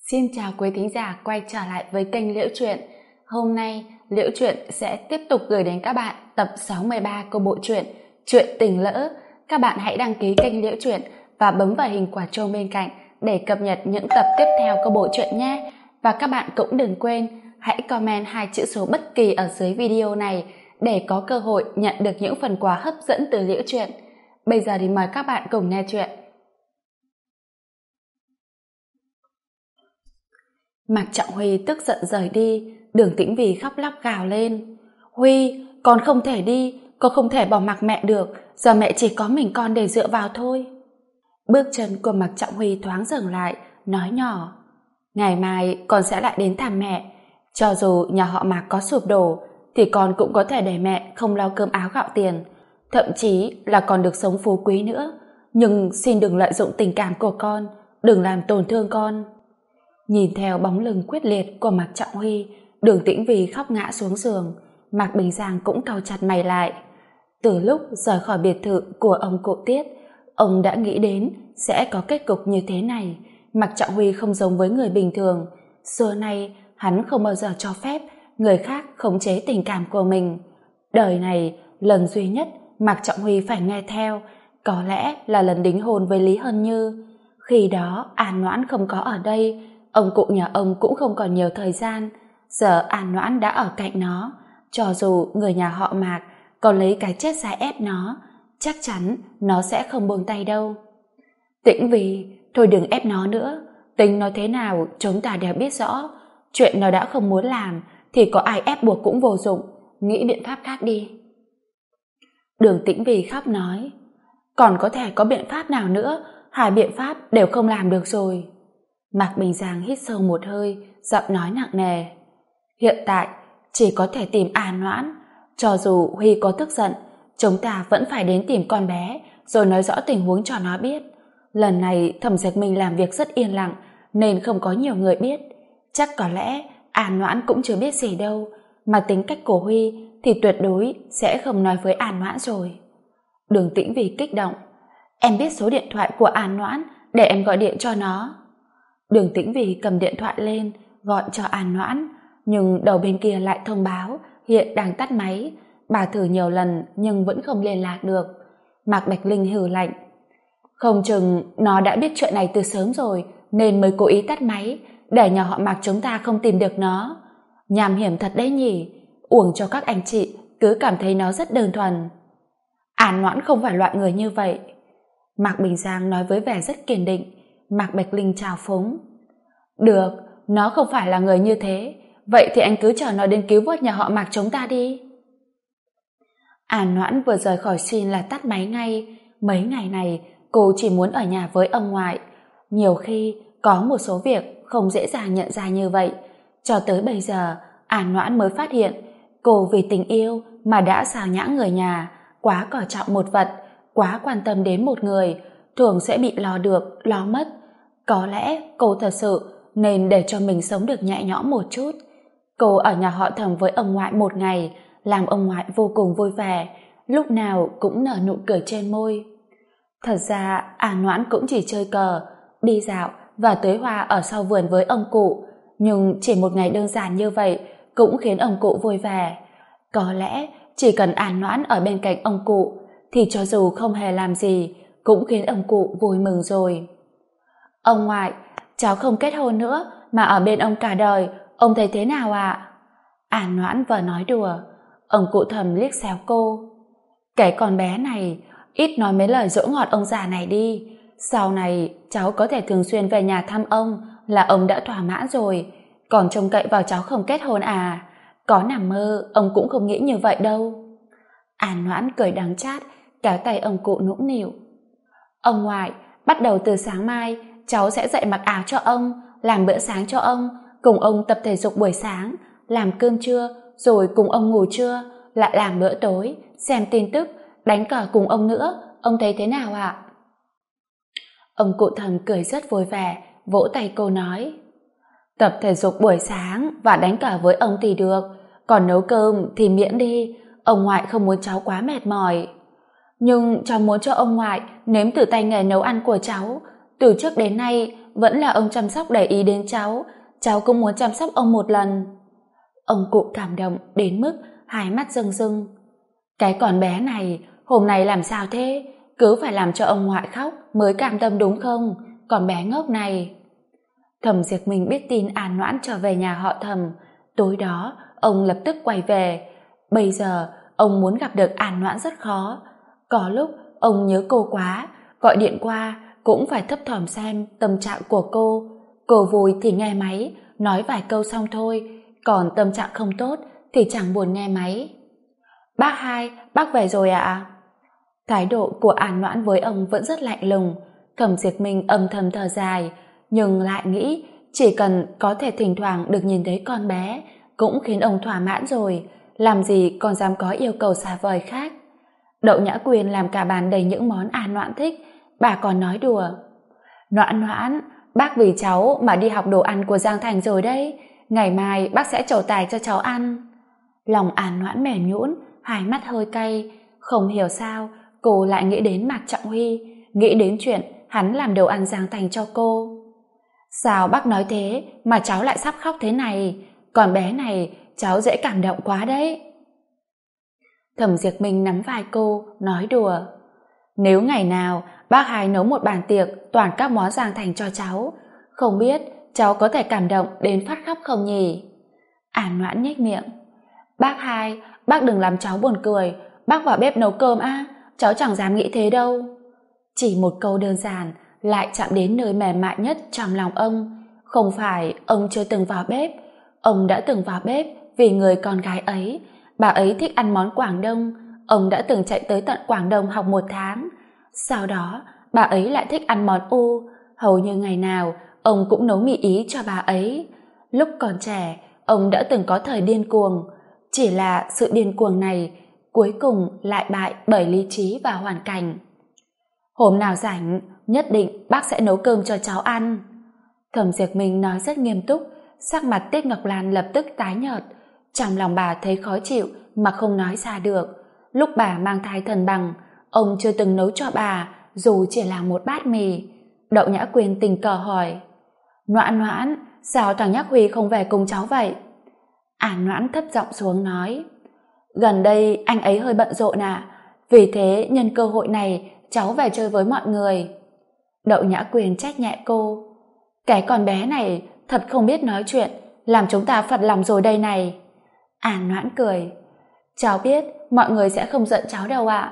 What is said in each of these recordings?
Xin chào quý thính giả quay trở lại với kênh Liễu Chuyện. Hôm nay, Liễu Chuyện sẽ tiếp tục gửi đến các bạn tập 63 của bộ truyện Chuyện Tình Lỡ. Các bạn hãy đăng ký kênh Liễu Chuyện và bấm vào hình quả chuông bên cạnh để cập nhật những tập tiếp theo của bộ truyện nhé. Và các bạn cũng đừng quên, hãy comment 2 chữ số bất kỳ ở dưới video này để có cơ hội nhận được những phần quà hấp dẫn từ Liễu Chuyện. Bây giờ thì mời các bạn cùng nghe chuyện. Mạc Trọng Huy tức giận rời đi, Đường Tĩnh Vy khóc lóc gào lên: Huy, con không thể đi, con không thể bỏ mặc mẹ được, giờ mẹ chỉ có mình con để dựa vào thôi. Bước chân của Mạc Trọng Huy thoáng dừng lại, nói nhỏ: Ngày mai con sẽ lại đến thăm mẹ, cho dù nhà họ Mạc có sụp đổ thì con cũng có thể để mẹ không lo cơm áo gạo tiền, thậm chí là còn được sống phú quý nữa, nhưng xin đừng lợi dụng tình cảm của con, đừng làm tổn thương con. Nhìn theo bóng lưng quyết liệt của Mạc Trọng Huy, Đường Tĩnh Vy khóc ngã xuống giường. Mạc Bình Giang cũng cau chặt mày lại. Từ lúc rời khỏi biệt thự của ông cụ Tiết, ông đã nghĩ đến sẽ có kết cục như thế này. Mạc Trọng Huy không giống với người bình thường. Xưa nay hắn không bao giờ cho phép người khác khống chế tình cảm của mình. Đời này lần duy nhất Mạc Trọng Huy phải nghe theo có lẽ là lần đính hôn với Lý Hân Như. Khi đó An Noãn không có ở đây, ông cụ nhà ông cũng không còn nhiều thời gian. Giờ An Noãn đã ở cạnh nó, cho dù người nhà họ Mạc còn lấy cái chết ra ép nó, chắc chắn nó sẽ không buông tay đâu. Tĩnh Vy, thôi đừng ép nó nữa, tính nó thế nào chúng ta đều biết rõ. Chuyện nó đã không muốn làm thì có ai ép buộc cũng vô dụng, nghĩ biện pháp khác đi. Đường Tĩnh Vy khóc nói: Còn có thể có biện pháp nào nữa, hai biện pháp đều không làm được rồi. Mạc Bình Giang hít sâu một hơi, giọng nói nặng nề: Hiện tại chỉ có thể tìm An Noãn. Cho dù Huy có tức giận, chúng ta vẫn phải đến tìm con bé rồi nói rõ tình huống cho nó biết. Lần này Thẩm Dực Minh làm việc rất yên lặng nên không có nhiều người biết. Chắc có lẽ An Noãn cũng chưa biết gì đâu, mà tính cách của Huy thì tuyệt đối sẽ không nói với An Noãn rồi. Đường Tĩnh Vy kích động: Em biết số điện thoại của An Noãn, để em gọi điện cho nó. Đường Tĩnh Vy cầm điện thoại lên gọi cho An Noãn, nhưng đầu bên kia lại thông báo hiện đang tắt máy. Bà thử nhiều lần nhưng vẫn không liên lạc được. Mạc Bạch Linh hừ lạnh: Không chừng nó đã biết chuyện này từ sớm rồi nên mới cố ý tắt máy để nhà họ Mạc chúng ta không tìm được nó. Nham hiểm thật đấy nhỉ, uổng cho các anh chị cứ cảm thấy nó rất đơn thuần. An Noãn không phải loại người như vậy, Mạc Bình Giang nói với vẻ rất kiên định. Mạc Bạch Linh chào phúng: Được, nó không phải là người như thế, vậy thì anh cứ chờ nó đến cứu vớt nhà họ Mạc chúng ta đi. An Noãn vừa rời khỏi xin là tắt máy ngay. Mấy ngày này cô chỉ muốn ở nhà với ông ngoại. Nhiều khi có một số việc không dễ dàng nhận ra như vậy. Cho tới bây giờ An Noãn mới phát hiện cô vì tình yêu mà đã xào nhãng người nhà, quá coi trọng một vật, quá quan tâm đến một người, thường sẽ bị lo được lo mất. Có lẽ cô thật sự nên để cho mình sống được nhẹ nhõm một chút. Cô ở nhà họ Thẩm với ông ngoại một ngày, làm ông ngoại vô cùng vui vẻ, lúc nào cũng nở nụ cười trên môi. Thật ra An Noãn cũng chỉ chơi cờ, đi dạo và tưới hoa ở sau vườn với ông cụ, nhưng chỉ một ngày đơn giản như vậy cũng khiến ông cụ vui vẻ. Có lẽ chỉ cần An Noãn ở bên cạnh ông cụ thì cho dù không hề làm gì cũng khiến ông cụ vui mừng rồi. Ông ngoại, cháu không kết hôn nữa mà ở bên ông cả đời, ông thấy thế nào ạ? An Noãn vừa nói đùa. Ông cụ Thẩm liếc xéo cô: Cái con bé này, ít nói mấy lời dỗ ngọt ông già này đi. Sau này cháu có thể thường xuyên về nhà thăm ông là ông đã thỏa mãn rồi. Còn trông cậy vào cháu không kết hôn à? Có nằm mơ ông cũng không nghĩ như vậy đâu. An Noãn cười đắng chát, kéo tay ông cụ nũng nịu: Ông ngoại, bắt đầu từ sáng mai cháu sẽ dậy mặc áo cho ông, làm bữa sáng cho ông, cùng ông tập thể dục buổi sáng, làm cơm trưa, rồi cùng ông ngủ trưa, lại làm bữa tối, xem tin tức, đánh cờ cùng ông nữa. Ông thấy thế nào ạ? Ông cụ Thẩm cười rất vui vẻ, vỗ tay cô nói: Tập thể dục buổi sáng và đánh cờ với ông thì được, còn nấu cơm thì miễn đi, ông ngoại không muốn cháu quá mệt mỏi. Nhưng cháu muốn cho ông ngoại nếm thử tay nghề nấu ăn của cháu. Từ trước đến nay vẫn là ông chăm sóc để ý đến cháu cũng muốn chăm sóc ông một lần. Ông cụ cảm động đến mức hai mắt rưng rưng. Cái con bé này hôm nay làm sao thế, cứ phải làm cho ông ngoại khóc mới cam tâm đúng không, con bé ngốc này. Thẩm Diệp Minh biết tin An Noãn trở về nhà họ Thẩm, tối đó ông lập tức quay về. Bây giờ ông muốn gặp được An Noãn rất khó, có lúc ông nhớ cô quá, gọi điện qua cũng phải thấp thỏm xem tâm trạng của cô vui thì nghe máy nói vài câu xong thôi, còn tâm trạng không tốt thì chẳng buồn nghe máy. Bác hai, bác về rồi ạ? Thái độ của An Noãn với ông vẫn rất lạnh lùng. Thẩm Diệp Minh âm thầm thở dài, nhưng lại nghĩ chỉ cần có thể thỉnh thoảng được nhìn thấy con bé cũng khiến ông thỏa mãn rồi, làm gì còn dám có yêu cầu xa vời khác. Đậu Nhã Quyên làm cả bàn đầy những món An Noãn thích, bà còn nói đùa: Noãn Noãn, bác vì cháu mà đi học đồ ăn của Giang Thành rồi đấy, ngày mai bác sẽ trổ tài cho cháu ăn. Lòng An Noãn mềm nhũn, hai mắt hơi cay, không hiểu sao cô lại nghĩ đến Mạc Trọng Huy, nghĩ đến chuyện hắn làm đồ ăn Giang Thành cho cô. Sao bác nói thế mà cháu lại sắp khóc thế này, con bé này cháu dễ cảm động quá đấy. Thẩm Diệp Minh nắm vai cô, nói đùa: Nếu ngày nào bác hai nấu một bàn tiệc toàn các món Giang Thành cho cháu, không biết cháu có thể cảm động đến phát khóc không nhỉ? An Noãn nhếch miệng: Bác hai, bác đừng làm cháu buồn cười, bác vào bếp nấu cơm á, cháu chẳng dám nghĩ thế đâu. Chỉ một câu đơn giản lại chạm đến nơi mềm mại nhất trong lòng ông. Không phải ông chưa từng vào bếp, ông đã từng vào bếp vì người con gái ấy. Bà ấy thích ăn món Quảng Đông, ông đã từng chạy tới tận Quảng Đông học 1 tháng. Sau đó bà ấy lại thích ăn món U, hầu như ngày nào ông cũng nấu mì Ý cho bà ấy. Lúc còn trẻ ông đã từng có thời điên cuồng, chỉ là sự điên cuồng này cuối cùng lại bại bởi lý trí và hoàn cảnh. Hôm nào rảnh nhất định bác sẽ nấu cơm cho cháu ăn. Thẩm Diệp Minh nói rất nghiêm túc, sắc mặt Tiết Ngọc Lan lập tức tái nhợt. Trong lòng bà thấy khó chịu mà không nói ra được. Lúc bà mang thai Thần Bằng, ông chưa từng nấu cho bà dù chỉ là một bát mì. Đậu Nhã Quyên tình cờ hỏi: Noãn Noãn, sao thằng Nhắc Huy không về cùng cháu vậy? An Noãn thấp giọng xuống nói: Gần đây anh ấy hơi bận rộn ạ, vì thế nhân cơ hội này cháu về chơi với mọi người. Đậu Nhã Quyên trách nhẹ cô: Cái con bé này thật không biết nói chuyện, làm chúng ta phật lòng rồi đây này. An Noãn cười: Cháu biết mọi người sẽ không giận cháu đâu ạ.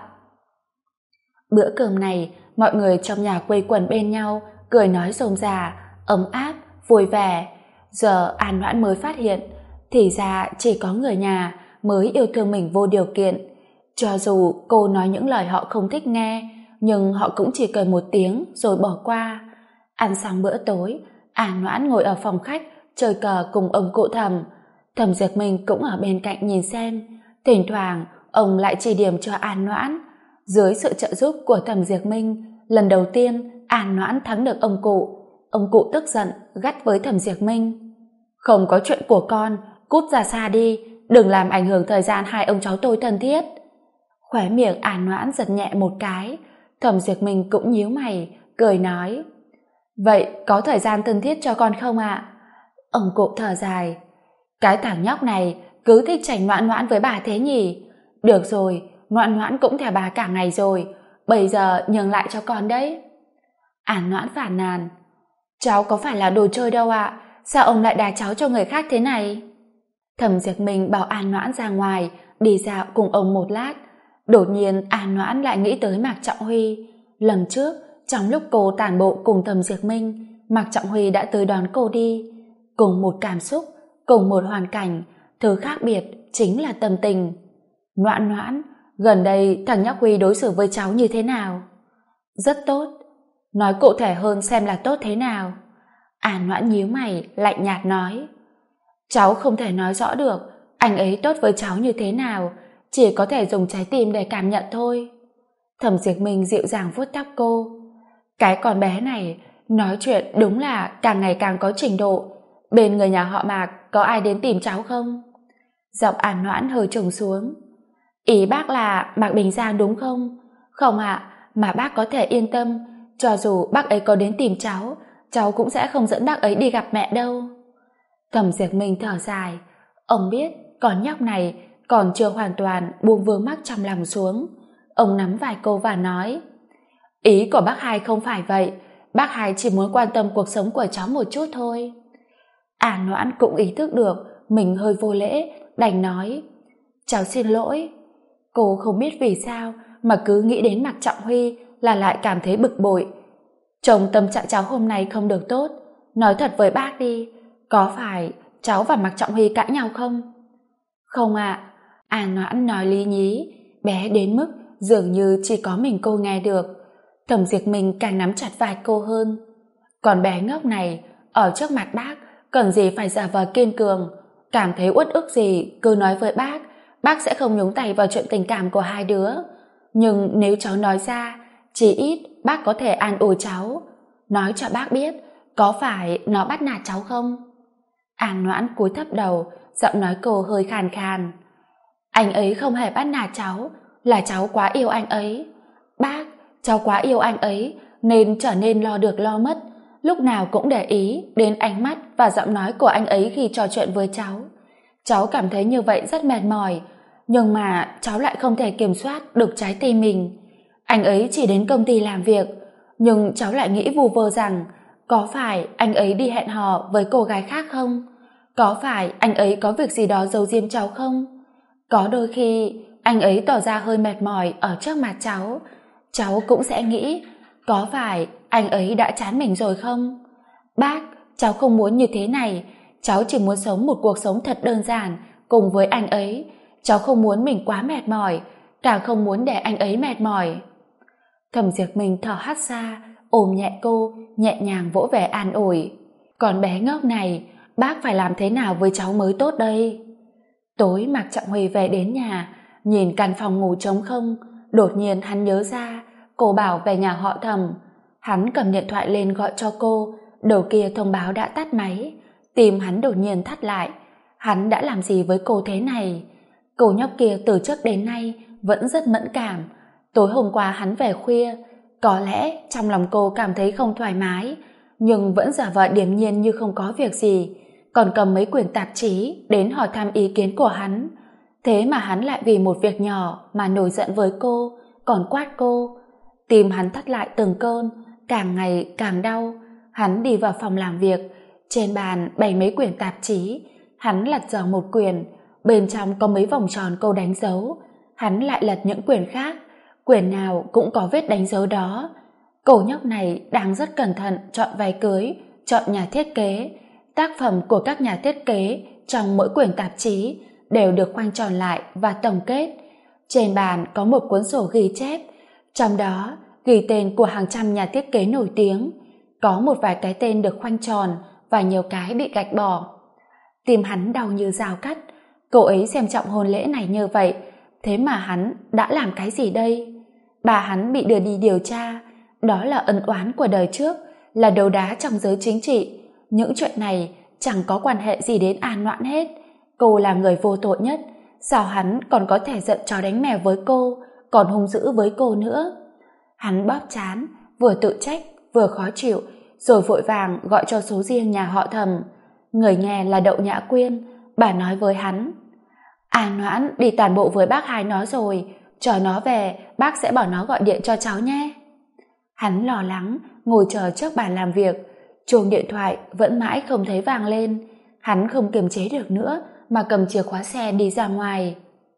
Bữa cơm này mọi người trong nhà quây quần bên nhau, cười nói rôm rả, ấm áp, vui vẻ. Giờ An Noãn mới phát hiện thì ra chỉ có người nhà mới yêu thương mình vô điều kiện. Cho dù cô nói những lời họ không thích nghe, nhưng họ cũng chỉ cười một tiếng rồi bỏ qua. Ăn xong bữa tối, An Noãn ngồi ở phòng khách chơi cờ cùng ông cụ Thẩm. Thẩm Diệp Minh cũng ở bên cạnh nhìn xem. Thỉnh thoảng ông lại chỉ điểm cho An Noãn. Dưới sự trợ giúp của Thẩm Diệp Minh, lần đầu tiên An Noãn thắng được ông cụ. Ông cụ tức giận gắt với Thẩm Diệp Minh: Không có chuyện của con, cút ra xa đi, đừng làm ảnh hưởng thời gian hai ông cháu tôi thân thiết. Khóe miệng An Noãn giật nhẹ một cái. Thẩm Diệp Minh cũng nhíu mày, cười nói: Vậy có thời gian thân thiết cho con không ạ? Ông cụ thở dài: Cái thằng nhóc này cứ thích chảnh Noãn Noãn với bà thế nhỉ? Được rồi, Noãn Noãn cũng theo bà cả ngày rồi, bây giờ nhường lại cho con đấy. An Noãn phản nàn: Cháu có phải là đồ chơi đâu ạ, sao ông lại đá cháu cho người khác thế này? Thẩm Diệp Minh bảo An Noãn ra ngoài đi dạo cùng ông một lát. Đột nhiên An Noãn lại nghĩ tới Mạc Trọng Huy. Lần trước trong lúc cô tản bộ cùng Thẩm Diệp Minh, Mạc Trọng Huy đã tới đón cô đi. Cùng một cảm xúc, cùng một hoàn cảnh, thứ khác biệt chính là tâm tình. Noãn Noãn, gần đây thằng nhóc Huy đối xử với cháu như thế nào? Rất tốt. Nói cụ thể hơn xem là tốt thế nào? An Noãn nhíu mày, lạnh nhạt nói: Cháu không thể nói rõ được anh ấy tốt với cháu như thế nào, chỉ có thể dùng trái tim để cảm nhận thôi. Thẩm Diệp Minh dịu dàng vuốt tóc cô: Cái con bé này nói chuyện đúng là càng ngày càng có trình độ. Bên người nhà họ Mạc có ai đến tìm cháu không? Giọng An Noãn hơi trùng xuống: Ý bác là Mạc Bình Giang đúng không? Không ạ, mà bác có thể yên tâm, cho dù bác ấy có đến tìm cháu, cháu cũng sẽ không dẫn bác ấy đi gặp mẹ đâu. Thẩm Diệp Minh thở dài. Ông biết con nhóc này còn chưa hoàn toàn buông vướng mắc trong lòng xuống. Ông nắm vai cô và nói, ý của bác hai không phải vậy, bác hai chỉ muốn quan tâm cuộc sống của cháu một chút thôi. An Noãn cũng ý thức được mình hơi vô lễ, đành nói, cháu xin lỗi. Cô không biết vì sao mà cứ nghĩ đến Mạc Trọng Huy là lại cảm thấy bực bội. Trông tâm trạng cháu hôm nay không được tốt, nói thật với bác đi, có phải cháu và Mạc Trọng Huy cãi nhau không? Không ạ. An Noãn nói lý nhí, bé đến mức dường như chỉ có mình cô nghe được. Thẩm Diệp Minh càng nắm chặt vai cô hơn. Còn bé ngốc này, ở trước mặt bác, cần gì phải giả vờ kiên cường, cảm thấy uất ức gì cứ nói với bác sẽ không nhúng tay vào chuyện tình cảm của hai đứa. Nhưng nếu cháu nói ra, chỉ ít bác có thể an ủi cháu, nói cho bác biết có phải nó bắt nạt cháu không? An Noãn cúi thấp đầu, giọng nói cô hơi khàn khàn. Anh ấy không hề bắt nạt cháu, là cháu quá yêu anh ấy. Bác, cháu quá yêu anh ấy nên trở nên lo được lo mất, lúc nào cũng để ý đến ánh mắt và giọng nói của anh ấy khi trò chuyện với cháu. Cháu cảm thấy như vậy rất mệt mỏi, nhưng mà cháu lại không thể kiểm soát được trái tim mình. Anh ấy chỉ đến công ty làm việc, nhưng cháu lại nghĩ vu vơ rằng có phải anh ấy đi hẹn hò với cô gái khác không? Có phải anh ấy có việc gì đó giấu giếm cháu không? Có đôi khi anh ấy tỏ ra hơi mệt mỏi ở trước mặt cháu cũng sẽ nghĩ có phải anh ấy đã chán mình rồi không? Bác, cháu không muốn như thế này, cháu chỉ muốn sống một cuộc sống thật đơn giản cùng với anh ấy. Cháu không muốn mình quá mệt mỏi, càng không muốn để anh ấy mệt mỏi. Thẩm Diệp Minh thở hắt ra, ôm nhẹ cô, nhẹ nhàng vỗ về an ủi. Còn bé ngốc này, bác phải làm thế nào với cháu mới tốt đây? Tối Mạc Trọng Huy về đến nhà, nhìn căn phòng ngủ trống không, đột nhiên hắn nhớ ra cô bảo về nhà họ Thẩm. Hắn cầm điện thoại lên gọi cho cô, đầu kia thông báo đã tắt máy. Tim hắn đột nhiên thắt lại. Hắn đã làm gì với cô thế này? Cô nhóc kia từ trước đến nay vẫn rất mẫn cảm. Tối hôm qua hắn về khuya, có lẽ trong lòng cô cảm thấy không thoải mái, nhưng vẫn giả vờ điềm nhiên như không có việc gì, còn cầm mấy quyển tạp chí đến hỏi thăm ý kiến của hắn. Thế mà hắn lại vì một việc nhỏ mà nổi giận với cô, còn quát cô. Tim hắn thắt lại từng cơn, càng ngày càng đau. Hắn đi vào phòng làm việc, trên bàn bày mấy quyển tạp chí. Hắn lật dở một quyển, bên trong có mấy vòng tròn câu đánh dấu. Hắn lại lật những quyển khác, quyển nào cũng có vết đánh dấu đó. Cô nhóc này đang rất cẩn thận chọn váy cưới, chọn nhà thiết kế. Tác phẩm của các nhà thiết kế trong mỗi quyển tạp chí đều được khoanh tròn lại và tổng kết. Trên bàn có một cuốn sổ ghi chép, trong đó ghi tên của hàng trăm nhà thiết kế nổi tiếng. Có một vài cái tên được khoanh tròn và nhiều cái bị gạch bỏ. Tim hắn đau như dao cắt. Cô ấy xem trọng hôn lễ này như vậy, thế mà hắn đã làm cái gì đây? Bà hắn bị đưa đi điều tra, đó là ân oán của đời trước, là đấu đá trong giới chính trị. Những chuyện này chẳng có quan hệ gì đến An Noãn hết. Cô là người vô tội nhất, sao hắn còn có thể giận chó đánh mèo với cô, còn hung dữ với cô nữa? Hắn bóp trán, vừa tự trách vừa khó chịu, rồi vội vàng gọi cho số riêng nhà họ Thẩm. Người nghe là Đậu Nhã Quyên. Bà nói với hắn, An Noãn đi tản bộ với bác hai nó rồi, chờ nó về bác sẽ bảo nó gọi điện cho cháu nhé. Hắn lo lắng ngồi chờ trước bàn làm việc, chuông điện thoại vẫn mãi không thấy vang lên. Hắn không kiềm chế được nữa mà cầm chìa khóa xe đi ra ngoài.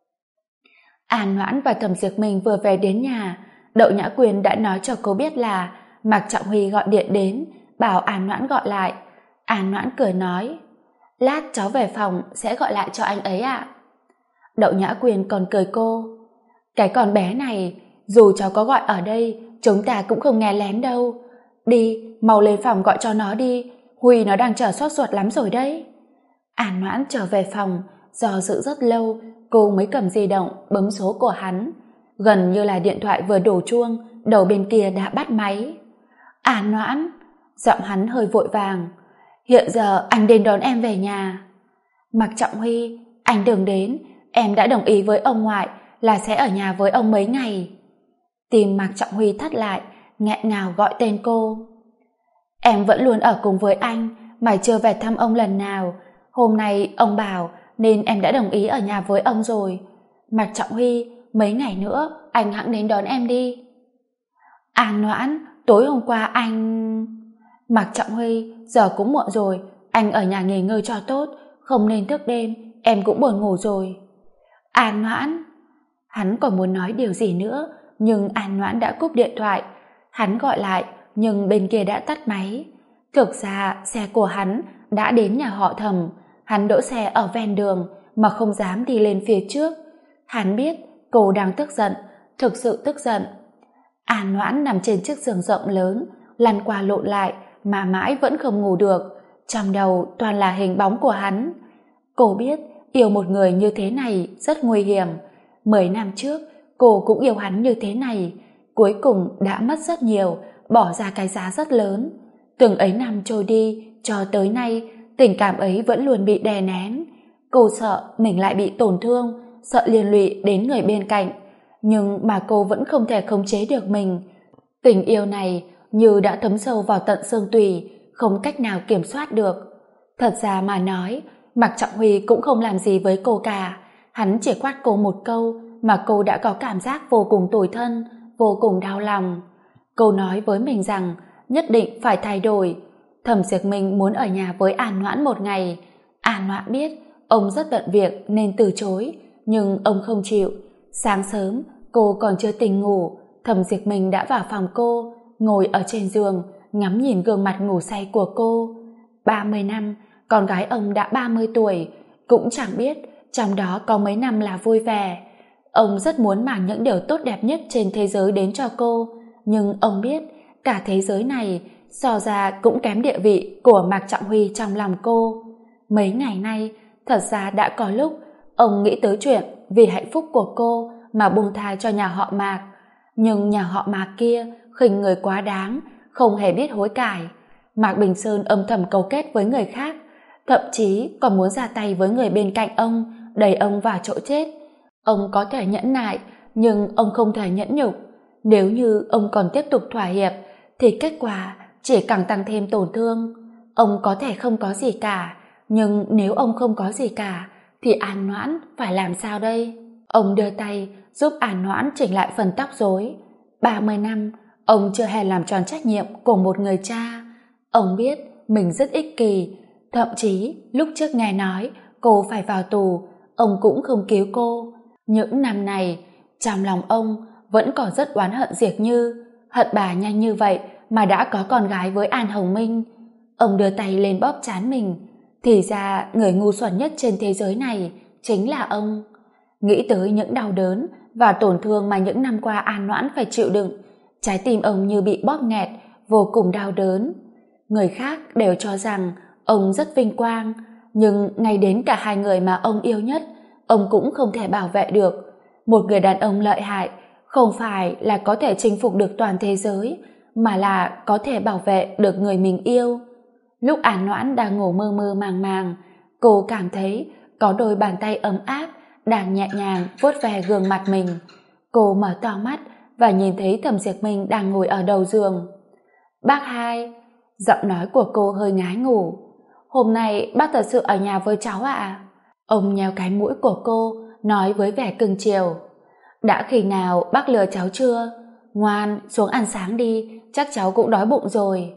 An Noãn và Thẩm Diệp Minh vừa về đến nhà, Đậu Nhã Quyên đã nói cho cô biết là Mạc Trọng Huy gọi điện đến, bảo An Noãn gọi lại. An Noãn cười nói, lát cháu về phòng sẽ gọi lại cho anh ấy ạ. Đậu Nhã Quyên còn cười cô, cái con bé này, dù cháu có gọi ở đây, chúng ta cũng không nghe lén đâu. Đi, mau lên phòng gọi cho nó đi, Huy nó đang chờ sốt ruột lắm rồi đấy. An Noãn trở về phòng, do dự rất lâu, cô mới cầm di động bấm số của hắn. Gần như là điện thoại vừa đổ chuông, đầu bên kia đã bắt máy. An Noãn, giọng hắn hơi vội vàng, hiện giờ anh đến đón em về nhà. Mạc Trọng Huy, anh đừng đến, em đã đồng ý với ông ngoại là sẽ ở nhà với ông mấy ngày. Tim Mạc Trọng Huy thắt lại, nghẹn ngào gọi tên cô. Em vẫn luôn ở cùng với anh mà chưa về thăm ông lần nào. Hôm nay ông bảo nên em đã đồng ý ở nhà với ông rồi. Mạc Trọng Huy, mấy ngày nữa anh hẵng đến đón em đi. An Noãn, tối hôm qua anh... Mạc Trọng Huy, giờ cũng muộn rồi, anh ở nhà nghỉ ngơi cho tốt, không nên thức đêm, em cũng buồn ngủ rồi. An Noãn... Hắn còn muốn nói điều gì nữa, nhưng An Noãn đã cúp điện thoại. Hắn gọi lại, nhưng bên kia đã tắt máy. Thực ra, xe của hắn đã đến nhà họ Thẩm. Hắn đỗ xe ở ven đường, mà không dám đi lên phía trước. Hắn biết cô đang tức giận, thực sự tức giận. An Noãn nằm trên chiếc giường rộng lớn, lăn qua lộn lại, mà mãi vẫn không ngủ được. Trong đầu toàn là hình bóng của hắn. Cô biết, yêu một người như thế này rất nguy hiểm. 10 năm trước, cô cũng yêu hắn như thế này. Cuối cùng đã mất rất nhiều, bỏ ra cái giá rất lớn. Từng ấy năm trôi đi, cho tới nay, tình cảm ấy vẫn luôn bị đè nén. Cô sợ mình lại bị tổn thương, sợ liên lụy đến người bên cạnh. Nhưng mà cô vẫn không thể khống chế được mình. Tình yêu này như đã thấm sâu vào tận xương tủy, không cách nào kiểm soát được. Thật ra mà nói, Mạc Trọng Huy cũng không làm gì với cô cả. Hắn chỉ quát cô một câu mà cô đã có cảm giác vô cùng tủi thân, vô cùng đau lòng. Cô nói với mình rằng nhất định phải thay đổi. Thẩm Diệp Minh muốn ở nhà với An Noãn một ngày. An Noãn biết ông rất bận việc nên từ chối, nhưng ông không chịu. Sáng sớm, cô còn chưa tỉnh ngủ, Thẩm Diệp Minh đã vào phòng cô, ngồi ở trên giường, ngắm nhìn gương mặt ngủ say của cô. 30 năm, con gái ông đã 30 tuổi, cũng chẳng biết trong đó có mấy năm là vui vẻ. Ông rất muốn mang những điều tốt đẹp nhất trên thế giới đến cho cô, nhưng ông biết cả thế giới này so ra cũng kém địa vị của Mạc Trọng Huy trong lòng cô. Mấy ngày nay, thật ra đã có lúc ông nghĩ tới chuyện vì hạnh phúc của cô mà buông tha cho nhà họ Mạc. Nhưng nhà họ Mạc kia khinh người quá đáng, không hề biết hối cải. Mạc Bình Sơn âm thầm cấu kết với người khác, thậm chí còn muốn ra tay với người bên cạnh ông, đẩy ông vào chỗ chết. Ông có thể nhẫn nại, nhưng ông không thể nhẫn nhục. Nếu như ông còn tiếp tục thỏa hiệp, thì kết quả chỉ càng tăng thêm tổn thương. Ông có thể không có gì cả, nhưng nếu ông không có gì cả, thì An Noãn phải làm sao đây? Ông đưa tay giúp An Noãn chỉnh lại phần tóc rối. 30 năm, ông chưa hề làm tròn trách nhiệm của một người cha. Ông biết mình rất ích kỷ, thậm chí lúc trước nghe nói cô phải vào tù, ông cũng không cứu cô. Những năm này, trong lòng ông vẫn còn rất oán hận Diệp Như, hận bà nhanh như vậy mà đã có con gái với An Hồng Minh. Ông đưa tay lên bóp trán mình, thì ra người ngu xuẩn nhất trên thế giới này chính là ông. Nghĩ tới những đau đớn và tổn thương mà những năm qua An Noãn phải chịu đựng, trái tim ông như bị bóp nghẹt, vô cùng đau đớn. Người khác đều cho rằng ông rất vinh quang, nhưng ngay đến cả hai người mà ông yêu nhất, ông cũng không thể bảo vệ được. Một người đàn ông lợi hại không phải là có thể chinh phục được toàn thế giới, mà là có thể bảo vệ được người mình yêu. Lúc An Noãn đang ngủ mơ mơ màng màng, cô cảm thấy có đôi bàn tay ấm áp đang nhẹ nhàng vuốt ve gương mặt mình. Cô mở to mắt và nhìn thấy Thẩm Diệp Minh đang ngồi ở đầu giường. Bác hai, giọng nói của cô hơi ngái ngủ. Hôm nay bác thật sự ở nhà với cháu ạ? Ông nhéo cái mũi của cô, nói với vẻ cưng chiều. Đã khi nào bác lừa cháu chưa? Ngoan, xuống ăn sáng đi, chắc cháu cũng đói bụng rồi.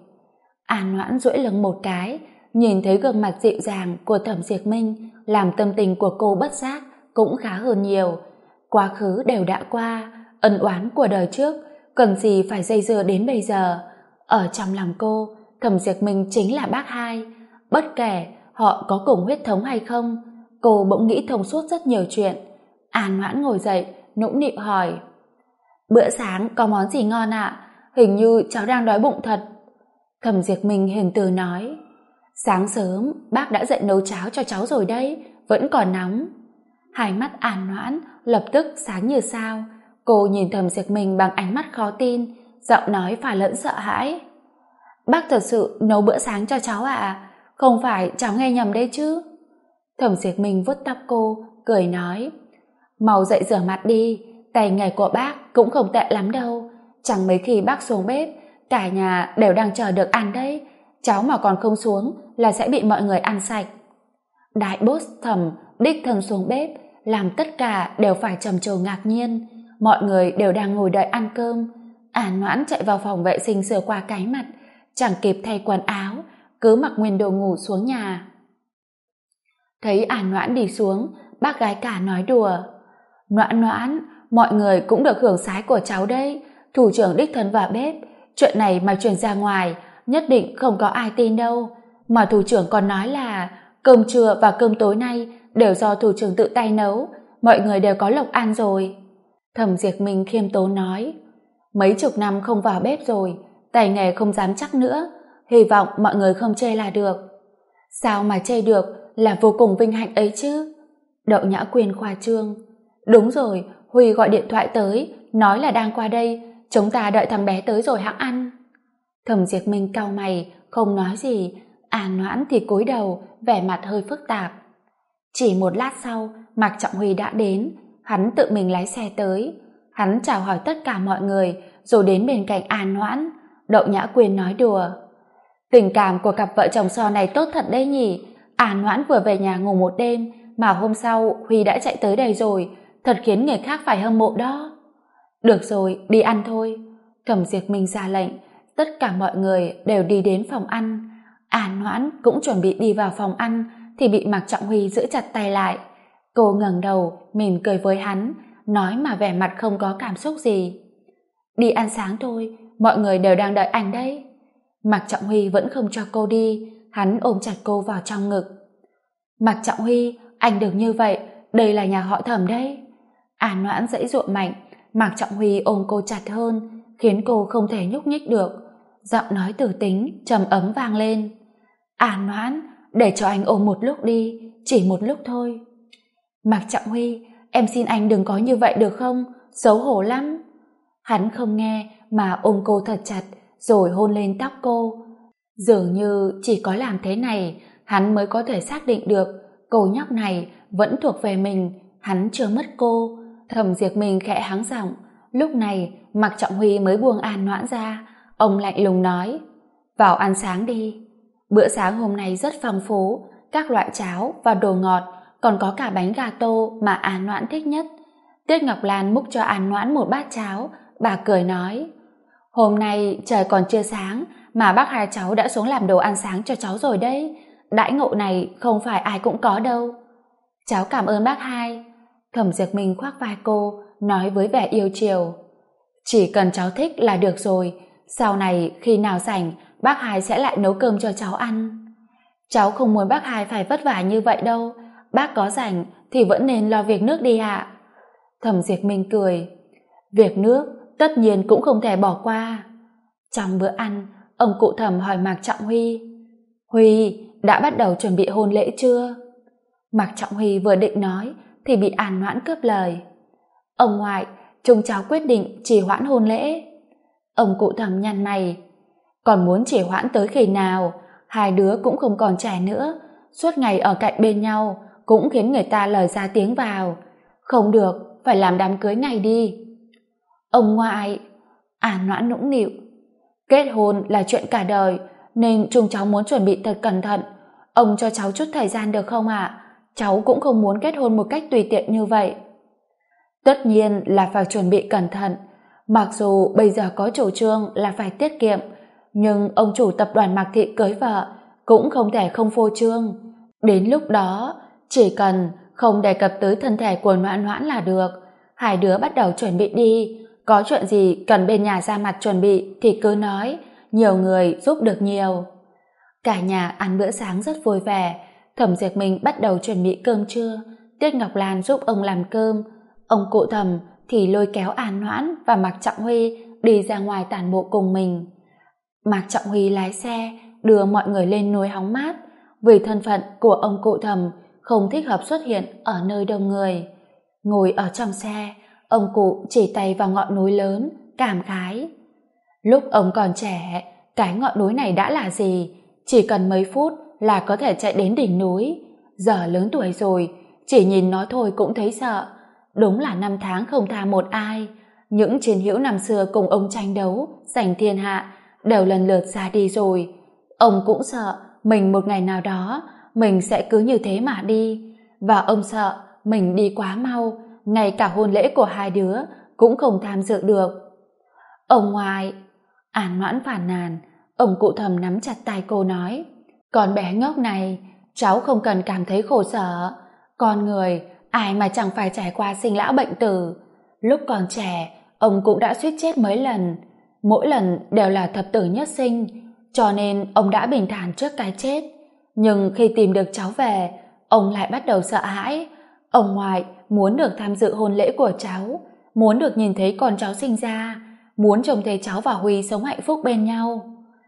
An Noãn duỗi lưng một cái, nhìn thấy gương mặt dịu dàng của Thẩm Diệp Minh, làm tâm tình của cô bất giác cũng khá hơn nhiều. Quá khứ đều đã qua, ân oán của đời trước, cần gì phải dây dưa đến bây giờ. Ở trong lòng cô, Thẩm Diệp Minh chính là bác hai. Bất kể họ có cùng huyết thống hay không, cô bỗng nghĩ thông suốt rất nhiều chuyện. An Noãn ngồi dậy, nũng nịu hỏi. Bữa sáng có món gì ngon ạ? Hình như cháu đang đói bụng thật. Thẩm Diệp Minh hiền từ nói. Sáng sớm bác đã dậy nấu cháo cho cháu rồi đấy, vẫn còn nóng. Hai mắt An Noãn lập tức sáng như sao. Cô nhìn Thẩm Diệp Minh bằng ánh mắt khó tin, giọng nói pha lẫn sợ hãi. Bác thật sự nấu bữa sáng cho cháu ạ? Không phải cháu nghe nhầm đấy chứ? Thẩm Diệp Minh vuốt tóc cô, cười nói. Mau dậy rửa mặt đi, tay nghề của bác cũng không tệ lắm đâu. Chẳng mấy khi bác xuống bếp, cả nhà đều đang chờ được ăn đấy. cháu mà còn không xuống là sẽ bị mọi người ăn sạch. Đại boss Thẩm đích thân xuống bếp, làm tất cả đều phải trầm trồ ngạc nhiên. Mọi người đều đang ngồi đợi ăn cơm. Noãn chạy vào phòng vệ sinh sửa qua cái mặt, chẳng kịp thay quần áo, cứ mặc nguyên đồ ngủ xuống nhà. Thấy Noãn đi xuống, bác gái cả nói đùa: Noãn, mọi người cũng được hưởng sái của cháu đấy. Thủ trưởng đích thân vào bếp, chuyện này mà truyền ra ngoài nhất định không có ai tin đâu. Mà thủ trưởng còn nói là cơm trưa và cơm tối nay đều do thủ trưởng tự tay nấu, mọi người đều có lộc ăn rồi. Thẩm Diệp Minh khiêm tốn nói: mấy chục năm không vào bếp rồi, tay nghề không dám chắc nữa, hy vọng mọi người không chê là được. Sao mà chê được, là vô cùng vinh hạnh ấy chứ. Đậu Nhã Quyên khoa trương: đúng rồi, Huy gọi điện thoại tới, nói là đang qua đây, chúng ta đợi thằng bé tới rồi hẵng ăn. Thẩm Diệp Minh cau mày, không nói gì. Noãn thì cúi đầu, vẻ mặt hơi phức tạp. Chỉ một lát sau, Mạc Trọng Huy đã đến. Hắn tự mình lái xe tới. Hắn chào hỏi tất cả mọi người, rồi đến bên cạnh Noãn. Đậu Nhã Quyên nói đùa: tình cảm của cặp vợ chồng son này tốt thật đấy nhỉ. Noãn vừa về nhà ngủ một đêm, mà hôm sau Huy đã chạy tới đây rồi, thật khiến người khác phải hâm mộ đó. Được rồi, đi ăn thôi. Thẩm Diệp Minh ra lệnh. Tất cả mọi người đều đi đến phòng ăn. Noãn cũng chuẩn bị đi vào phòng ăn thì bị Mạc Trọng Huy giữ chặt tay lại. Cô ngẩng đầu mỉm cười với hắn, nói mà vẻ mặt không có cảm xúc gì: đi ăn sáng thôi, mọi người đều đang đợi anh đấy. Mạc Trọng Huy vẫn không cho cô đi, hắn ôm chặt cô vào trong ngực. Mạc Trọng Huy, anh đừng như vậy, đây là nhà họ Thẩm đấy. Noãn giãy giụa mạnh, Mạc Trọng Huy ôm cô chặt hơn, khiến cô không thể nhúc nhích được. Giọng nói từ tính trầm ấm vang lên: Noãn, để cho anh ôm một lúc đi, chỉ một lúc thôi. Mạc Trọng Huy, em xin anh đừng có như vậy được không, xấu hổ lắm. Hắn không nghe mà ôm cô thật chặt, rồi hôn lên tóc cô. Dường như chỉ có làm thế này hắn mới có thể xác định được cô nhóc này vẫn thuộc về mình, hắn chưa mất cô. Thẩm Diệp Minh khẽ hắng giọng. Lúc này Mạc Trọng Huy mới buông Noãn ra. Ông lạnh lùng nói: vào ăn sáng đi. Bữa sáng hôm nay rất phong phú, các loại cháo và đồ ngọt, còn có cả bánh gato mà Noãn thích nhất. Tiết Ngọc Lan múc cho Noãn một bát cháo, bà cười nói: hôm nay trời còn chưa sáng mà bác hai cháu đã xuống làm đồ ăn sáng cho cháu rồi đấy. Đãi ngộ này không phải ai cũng có đâu. Cháu cảm ơn bác hai. Thẩm Diệp Minh khoác vai cô, nói với vẻ yêu chiều: chỉ cần cháu thích là được rồi, sau này khi nào rảnh bác hai sẽ lại nấu cơm cho cháu ăn. Cháu không muốn bác hai phải vất vả như vậy đâu, bác có rảnh thì vẫn nên lo việc nước đi ạ. Thẩm Diệp Minh cười: việc nước tất nhiên cũng không thể bỏ qua. Trong bữa ăn, ông cụ Thẩm hỏi Mạc Trọng Huy: Huy, đã bắt đầu chuẩn bị hôn lễ chưa? Mạc Trọng Huy vừa định nói thì bị Noãn cướp lời: ông ngoại, chúng cháu quyết định trì hoãn hôn lễ. Ông cụ Thẩm nhăn mày: còn muốn trì hoãn tới khi nào? Hai đứa cũng không còn trẻ nữa, suốt ngày ở cạnh bên nhau cũng khiến người ta lời ra tiếng vào. Không được, phải làm đám cưới ngay đi. Ông ngoại, Noãn nũng nịu: kết hôn là chuyện cả đời, nên chúng cháu muốn chuẩn bị thật cẩn thận. Ông cho cháu chút thời gian được không ạ? Cháu cũng không muốn kết hôn một cách tùy tiện như vậy. Tất nhiên là phải chuẩn bị cẩn thận. Mặc dù bây giờ có chủ trương là phải tiết kiệm, nhưng ông chủ tập đoàn Mạc Thị cưới vợ cũng không thể không phô trương. Đến lúc đó, chỉ cần không đề cập tới thân thể của Noãn Noãn là được. Hai đứa bắt đầu chuẩn bị đi. Có chuyện gì cần bên nhà ra mặt chuẩn bị thì cứ nói, nhiều người giúp được nhiều. Cả nhà ăn bữa sáng rất vui vẻ. Thẩm Diệp Minh bắt đầu chuẩn bị cơm trưa, Tiết Ngọc Lan giúp ông làm cơm. Ông cụ Thẩm thì lôi kéo Noãn và Mạc Trọng Huy đi ra ngoài tản bộ cùng mình. Mạc Trọng Huy lái xe đưa mọi người lên núi hóng mát, vì thân phận của ông cụ Thẩm không thích hợp xuất hiện ở nơi đông người. Ngồi ở trong xe, ông cụ chỉ tay vào ngọn núi lớn, cảm khái: lúc ông còn trẻ, cái ngọn núi này đã là gì? Chỉ cần mấy phút là có thể chạy đến đỉnh núi. Giờ lớn tuổi rồi, chỉ nhìn nó thôi cũng thấy sợ. Đúng là năm tháng không tha một ai. Những chiến hữu năm xưa cùng ông tranh đấu, giành thiên hạ đều lần lượt ra đi rồi. Ông cũng sợ mình một ngày nào đó mình sẽ cứ như thế mà đi, và ông sợ mình đi quá mau, ngay cả hôn lễ của hai đứa cũng không tham dự được. Ông ngoại, An Noãn phàn nàn. Ông cụ Thầm nắm chặt tay cô nói, con bé ngốc này, cháu không cần cảm thấy khổ sở. Con người ai mà chẳng phải trải qua sinh lão bệnh tử. Lúc còn trẻ ông cũng đã suýt chết mấy lần, mỗi lần đều là thập tử nhất sinh, cho nên ông đã bình thản trước cái chết. Nhưng khi tìm được cháu về, ông lại bắt đầu sợ hãi. Ông ngoại muốn được tham dự hôn lễ của cháu, muốn được nhìn thấy con cháu sinh ra, muốn trông thấy cháu và Huy sống hạnh phúc bên nhau.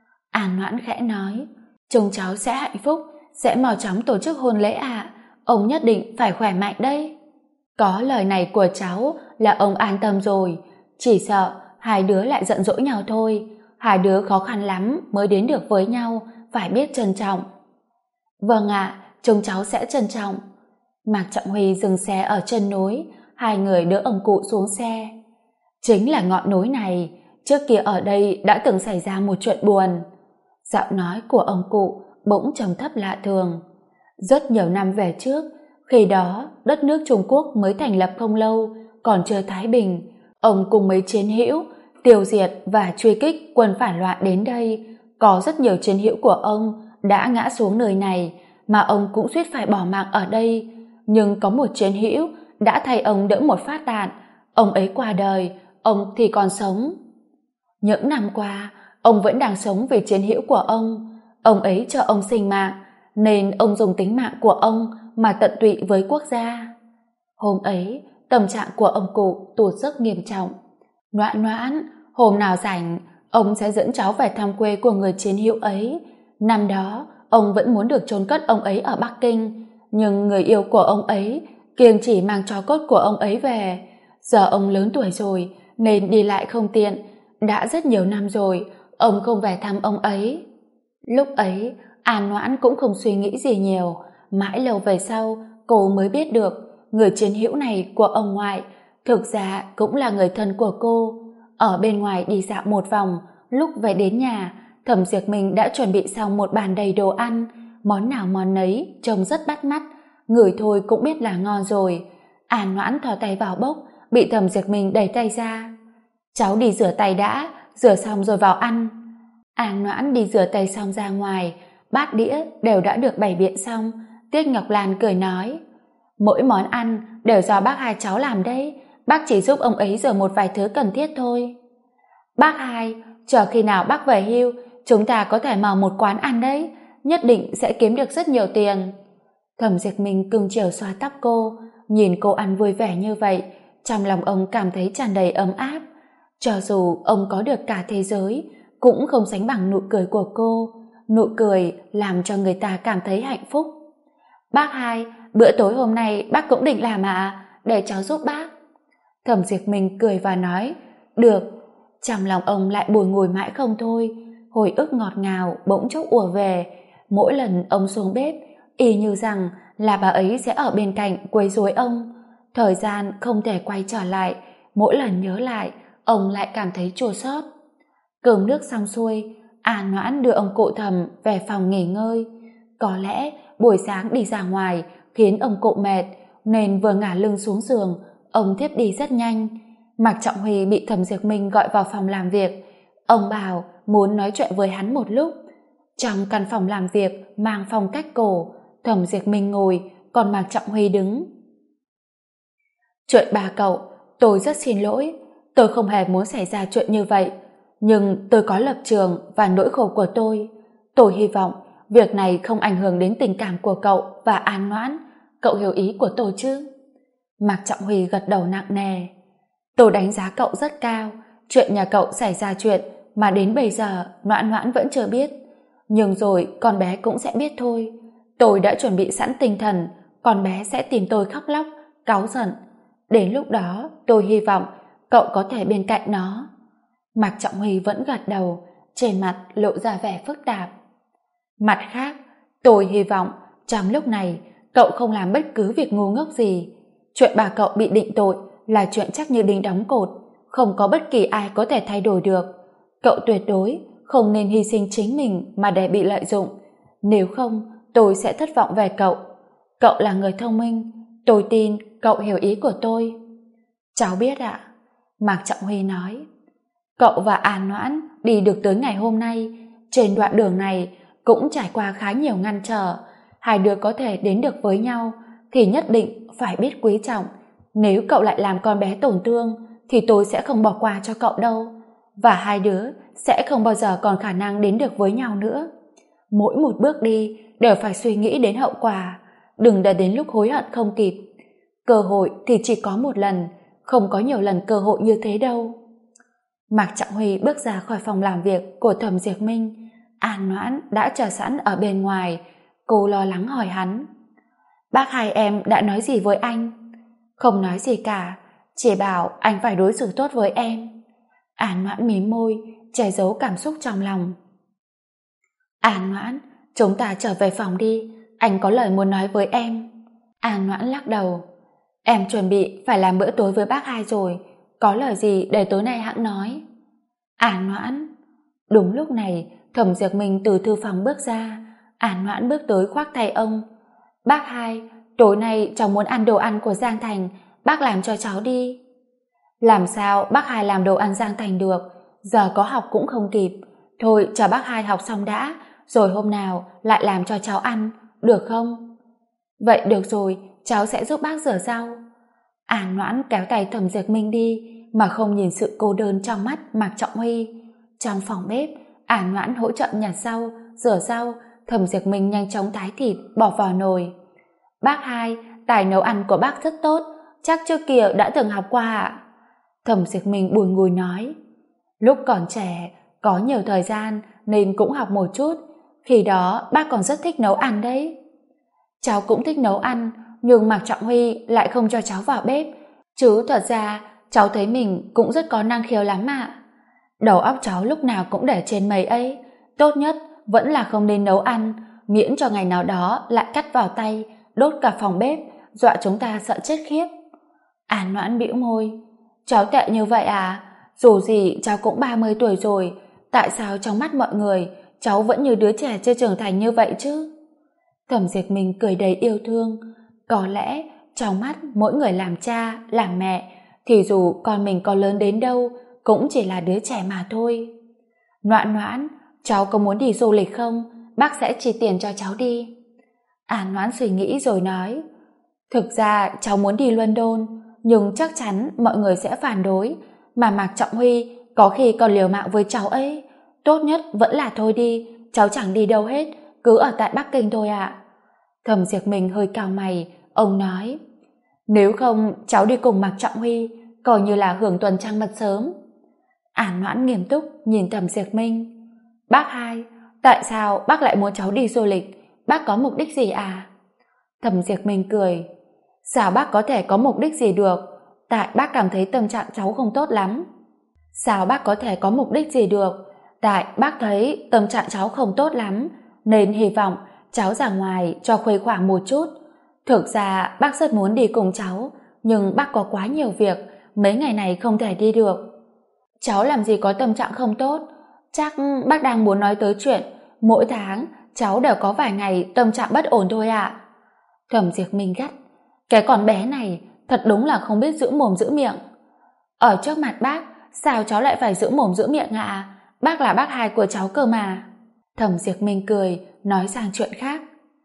An Noãn khẽ nói, trông cháu sẽ hạnh phúc, sẽ mau chóng tổ chức hôn lễ ạ. Ông nhất định phải khỏe mạnh đấy. Có lời này của cháu là ông an tâm rồi, chỉ sợ hai đứa lại giận dỗi nhau thôi. Hai đứa khó khăn lắm mới đến được với nhau, phải biết trân trọng. Vâng ạ, trông cháu sẽ trân trọng. Mạc Trọng Huy dừng xe ở chân núi, hai người đỡ ông cụ xuống xe. Chính là ngọn núi này, trước kia ở đây đã từng xảy ra một chuyện buồn. Giọng nói của ông cụ bỗng trầm thấp lạ thường. Rất nhiều năm về trước, khi đó đất nước Trung Quốc mới thành lập không lâu, còn chưa thái bình, ông cùng mấy chiến hữu tiêu diệt và truy kích quân phản loạn đến đây. Có rất nhiều chiến hữu của ông đã ngã xuống nơi này, mà ông cũng suýt phải bỏ mạng ở đây. Nhưng có một chiến hữu đã thay ông đỡ một phát đạn. Ông ấy qua đời, ông thì còn sống. Những năm qua, ông vẫn đang sống vì chiến hữu của ông. Ông ấy cho ông sinh mạng, nên ông dùng tính mạng của ông mà tận tụy với quốc gia. Hôm ấy, tâm trạng của ông cụ tụt dốc nghiêm trọng. Noãn Noãn, hôm nào rảnh, ông sẽ dẫn cháu về thăm quê của người chiến hữu ấy. Năm đó, ông vẫn muốn được chôn cất ông ấy ở Bắc Kinh, nhưng người yêu của ông ấy kiêng chỉ mang tro cốt của ông ấy về. Giờ ông lớn tuổi rồi, nên đi lại không tiện. Đã rất nhiều năm rồi, ông không về thăm ông ấy. Lúc ấy, An Noãn cũng không suy nghĩ gì nhiều. Mãi lâu về sau, cô mới biết được người chiến hữu này của ông ngoại thực ra cũng là người thân của cô. Ở bên ngoài đi dạo một vòng, lúc về đến nhà, Thẩm Diệp Minh đã chuẩn bị xong một bàn đầy đồ ăn, món nào món nấy trông rất bắt mắt, ngửi thôi cũng biết là ngon rồi. An Noãn thò tay vào bốc, bị Thẩm Diệp Minh đẩy tay ra. Cháu đi rửa tay đã, rửa xong rồi vào ăn. An Noãn đi rửa tay xong ra ngoài, bát đĩa đều đã được bày biện xong. Tiết Ngọc Lan cười nói, mỗi món ăn đều do bác hai cháu làm đấy, bác chỉ giúp ông ấy rửa một vài thứ cần thiết thôi. Bác hai, chờ khi nào bác về hưu, chúng ta có thể mở một quán ăn đấy, nhất định sẽ kiếm được rất nhiều tiền. Thẩm Diệp Minh cưng chiều xoa tóc cô, nhìn cô ăn vui vẻ như vậy, trong lòng ông cảm thấy tràn đầy ấm áp. Cho dù ông có được cả thế giới, cũng không sánh bằng nụ cười của cô. Nụ cười làm cho người ta cảm thấy hạnh phúc. Bác hai, bữa tối hôm nay bác cũng định làm à? Để cháu giúp bác. Thẩm Diệp Minh cười và nói, được. Trong lòng ông lại bùi ngùi mãi không thôi, hồi ức ngọt ngào bỗng chốc ùa về. Mỗi lần ông xuống bếp, y như rằng là bà ấy sẽ ở bên cạnh quấy rối ông. Thời gian không thể quay trở lại, mỗi lần nhớ lại, ông lại cảm thấy chua xót. Cơm nước xong xuôi, An Noãn đưa ông cụ Thẩm về phòng nghỉ ngơi. Có lẽ buổi sáng đi ra ngoài khiến ông cụ mệt, nên vừa ngả lưng xuống giường, ông thiếp đi rất nhanh. Mạc Trọng Huy bị Thẩm Diệp Minh gọi vào phòng làm việc. Ông bảo muốn nói chuyện với hắn một lúc. Trong căn phòng làm việc mang phong cách cổ, Thẩm Diệp Minh ngồi, còn Mạc Trọng Huy đứng. Chuyện bà cậu, tôi rất xin lỗi. Tôi không hề muốn xảy ra chuyện như vậy, nhưng tôi có lập trường và nỗi khổ của tôi. Tôi hy vọng việc này không ảnh hưởng đến tình cảm của cậu và An Noãn. Cậu hiểu ý của tôi chứ? Mạc Trọng Huy gật đầu nặng nề. Tôi đánh giá cậu rất cao. Chuyện nhà cậu xảy ra chuyện mà đến bây giờ Noãn Noãn vẫn chưa biết. Nhưng rồi con bé cũng sẽ biết thôi. Tôi đã chuẩn bị sẵn tinh thần, con bé sẽ tìm tôi khóc lóc, cáu giận. Đến lúc đó tôi hy vọng cậu có thể bên cạnh nó. Mạc Trọng Huy vẫn gật đầu, trên mặt lộ ra vẻ phức tạp. Mặt khác, tôi hy vọng trong lúc này cậu không làm bất cứ việc ngu ngốc gì. Chuyện bà cậu bị định tội là chuyện chắc như đinh đóng cột, không có bất kỳ ai có thể thay đổi được. Cậu tuyệt đối không nên hy sinh chính mình mà để bị lợi dụng. Nếu không, tôi sẽ thất vọng về cậu. Cậu là người thông minh, tôi tin cậu hiểu ý của tôi. Cháu biết ạ, Mạc Trọng Huy nói. Cậu và An Noãn đi được tới ngày hôm nay, trên đoạn đường này cũng trải qua khá nhiều ngăn trở. Hai đứa có thể đến được với nhau thì nhất định phải biết quý trọng. Nếu cậu lại làm con bé tổn thương thì tôi sẽ không bỏ qua cho cậu đâu. Và hai đứa sẽ không bao giờ còn khả năng đến được với nhau nữa. Mỗi một bước đi đều phải suy nghĩ đến hậu quả, đừng để đến lúc hối hận không kịp. Cơ hội thì chỉ có một lần, không có nhiều lần cơ hội như thế đâu. Mạc Trọng Huy bước ra khỏi phòng làm việc của Thẩm Diệp Minh. An Noãn đã chờ sẵn ở bên ngoài. Cô lo lắng hỏi hắn: Bác hai em đã nói gì với anh? Không nói gì cả, chỉ bảo anh phải đối xử tốt với em. An Noãn mím môi, che giấu cảm xúc trong lòng. An Noãn, chúng ta trở về phòng đi, anh có lời muốn nói với em. An Noãn lắc đầu. Em chuẩn bị phải làm bữa tối với bác hai rồi, có lời gì để tối nay hẵng nói. An Noãn. Đúng lúc này, Thẩm Diệp Minh từ thư phòng bước ra. An Noãn bước tới khoác tay ông. Bác hai, tối nay cháu muốn ăn đồ ăn của Giang Thành, bác làm cho cháu đi. Làm sao bác hai làm đồ ăn Giang Thành được, giờ có học cũng không kịp. Thôi chờ bác hai học xong đã, rồi hôm nào lại làm cho cháu ăn, được không? Vậy được rồi, cháu sẽ giúp bác rửa rau. An Noãn kéo tay Thẩm Diệp Minh đi, mà không nhìn sự cô đơn trong mắt Mạc Trọng Huy. Trong phòng bếp, An Noãn hỗ trợ nhặt rau, rửa rau. Thẩm Diệp Minh nhanh chóng thái thịt bỏ vào nồi. Bác hai, tài nấu ăn của bác rất tốt, chắc trước kia đã từng học qua ạ. Thẩm Diệp Minh bùi ngùi nói. Lúc còn trẻ, có nhiều thời gian nên cũng học một chút. Khi đó bác còn rất thích nấu ăn đấy. Cháu cũng thích nấu ăn, nhưng Mạc Trọng Huy lại không cho cháu vào bếp. Chứ thật ra cháu thấy mình cũng rất có năng khiếu lắm ạ. Đầu óc cháu lúc nào cũng để trên mây ấy. Tốt nhất vẫn là không nên nấu ăn, miễn cho ngày nào đó lại cắt vào tay, đốt cả phòng bếp, dọa chúng ta sợ chết khiếp. An Noãn bĩu môi. Cháu tệ như vậy à? Dù gì cháu cũng 30 tuổi rồi, tại sao trong mắt mọi người cháu vẫn như đứa trẻ chưa trưởng thành như vậy chứ? Thẩm Diệp Minh cười đầy yêu thương. Có lẽ trong mắt mỗi người làm cha, làm mẹ thì dù con mình có lớn đến đâu cũng chỉ là đứa trẻ mà thôi. Noãn Noãn, cháu có muốn đi du lịch không? Bác sẽ chi tiền cho cháu đi. An Noãn suy nghĩ rồi nói. Thực ra cháu muốn đi London, nhưng chắc chắn mọi người sẽ phản đối, mà Mạc Trọng Huy có khi còn liều mạng với cháu ấy. Tốt nhất vẫn là thôi đi, cháu chẳng đi đâu hết, cứ ở tại Bắc Kinh thôi ạ. Thẩm Diệp Minh hơi cau mày, ông nói. Nếu không cháu đi cùng Mạc Trọng Huy, coi như là hưởng tuần trăng mật sớm. An Noãn nghiêm túc nhìn Thẩm Diệp Minh. Bác hai, tại sao bác lại muốn cháu đi du lịch? Bác có mục đích gì à? Thẩm Diệp Minh cười. Sao bác có thể có mục đích gì được? Tại bác cảm thấy tâm trạng cháu không tốt lắm. Sao bác có thể có mục đích gì được? Tại bác thấy tâm trạng cháu không tốt lắm, nên hy vọng cháu ra ngoài cho khuây khỏa một chút. Thực ra bác rất muốn đi cùng cháu, nhưng bác có quá nhiều việc, mấy ngày này không thể đi được. Cháu làm gì có tâm trạng không tốt? Chắc bác đang muốn nói tới chuyện mỗi tháng cháu đều có vài ngày tâm trạng bất ổn thôi ạ. Thẩm Diệp Minh gắt. Cái con bé này thật đúng là không biết giữ mồm giữ miệng. Ở trước mặt bác, sao cháu lại phải giữ mồm giữ miệng ạ? Bác là bác hai của cháu cơ mà. Thẩm Diệp Minh cười, nói sang chuyện khác.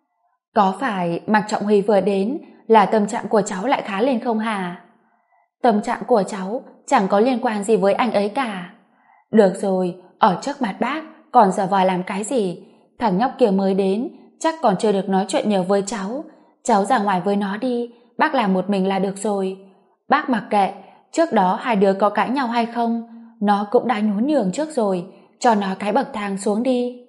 Có phải Mạc Trọng Huy vừa đến là tâm trạng của cháu lại khá lên không hả? Tâm trạng của cháu chẳng có liên quan gì với anh ấy cả. Được rồi, ở trước mặt bác còn giả vờ làm cái gì? Thằng nhóc kia mới đến, chắc còn chưa được nói chuyện nhiều với cháu. Cháu ra ngoài với nó đi, bác làm một mình là được rồi. Bác mặc kệ, trước đó hai đứa có cãi nhau hay không, nó cũng đã nhún nhường trước rồi, cho nó cái bậc thang xuống đi.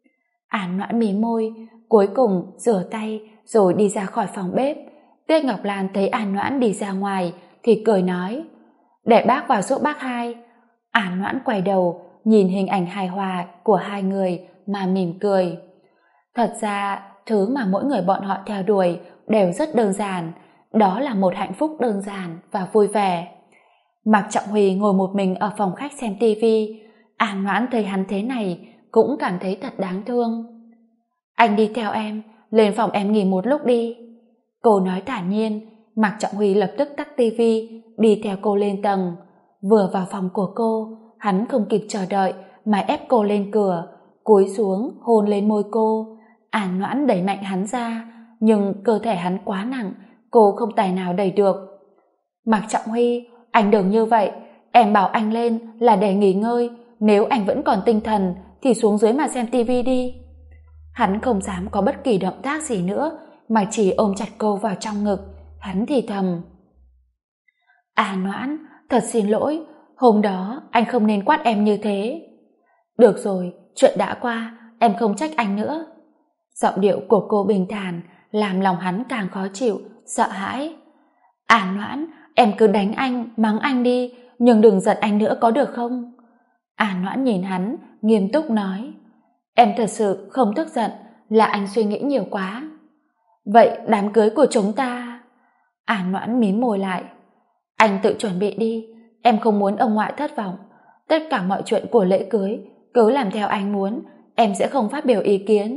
An Noãn mím môi, cuối cùng rửa tay rồi đi ra khỏi phòng bếp. Tuyết Ngọc Lan thấy An Noãn đi ra ngoài thì cười nói. Để bác vào giúp bác hai. An Noãn quay đầu nhìn hình ảnh hài hòa của hai người mà mỉm cười. Thật ra thứ mà mỗi người bọn họ theo đuổi đều rất đơn giản, đó là một hạnh phúc đơn giản và vui vẻ. Mạc Trọng Huy ngồi một mình ở phòng khách xem tivi. An Noãn thấy hắn thế này cũng cảm thấy thật đáng thương. Anh đi theo em, lên phòng em nghỉ một lúc đi. Cô nói thản nhiên. Mạc Trọng Huy lập tức tắt tivi, đi theo cô lên tầng. Vừa vào phòng của cô, hắn không kịp chờ đợi mà ép cô lên cửa, cúi xuống hôn lên môi cô. An Noãn đẩy mạnh hắn ra, nhưng cơ thể hắn quá nặng, cô không tài nào đẩy được. Mạc Trọng Huy, anh đừng như vậy, em bảo anh lên là để nghỉ ngơi, nếu anh vẫn còn tinh thần thì xuống dưới mà xem tivi đi. Hắn không dám có bất kỳ động tác gì nữa, mà chỉ ôm chặt cô vào trong ngực. Hắn thì thầm: An Noãn, thật xin lỗi, hôm đó anh không nên quát em như thế. Được rồi, chuyện đã qua, em không trách anh nữa. Giọng điệu của cô bình thản làm lòng hắn càng khó chịu, sợ hãi. An Noãn, em cứ đánh anh, mắng anh đi, nhưng đừng giận anh nữa có được không? An Noãn nhìn hắn, nghiêm túc nói: Em thật sự không tức giận, là anh suy nghĩ nhiều quá. Vậy đám cưới của chúng ta? An Noãn mím môi lại. Anh tự chuẩn bị đi, em không muốn ông ngoại thất vọng. Tất cả mọi chuyện của lễ cưới cứ làm theo anh muốn, em sẽ không phát biểu ý kiến.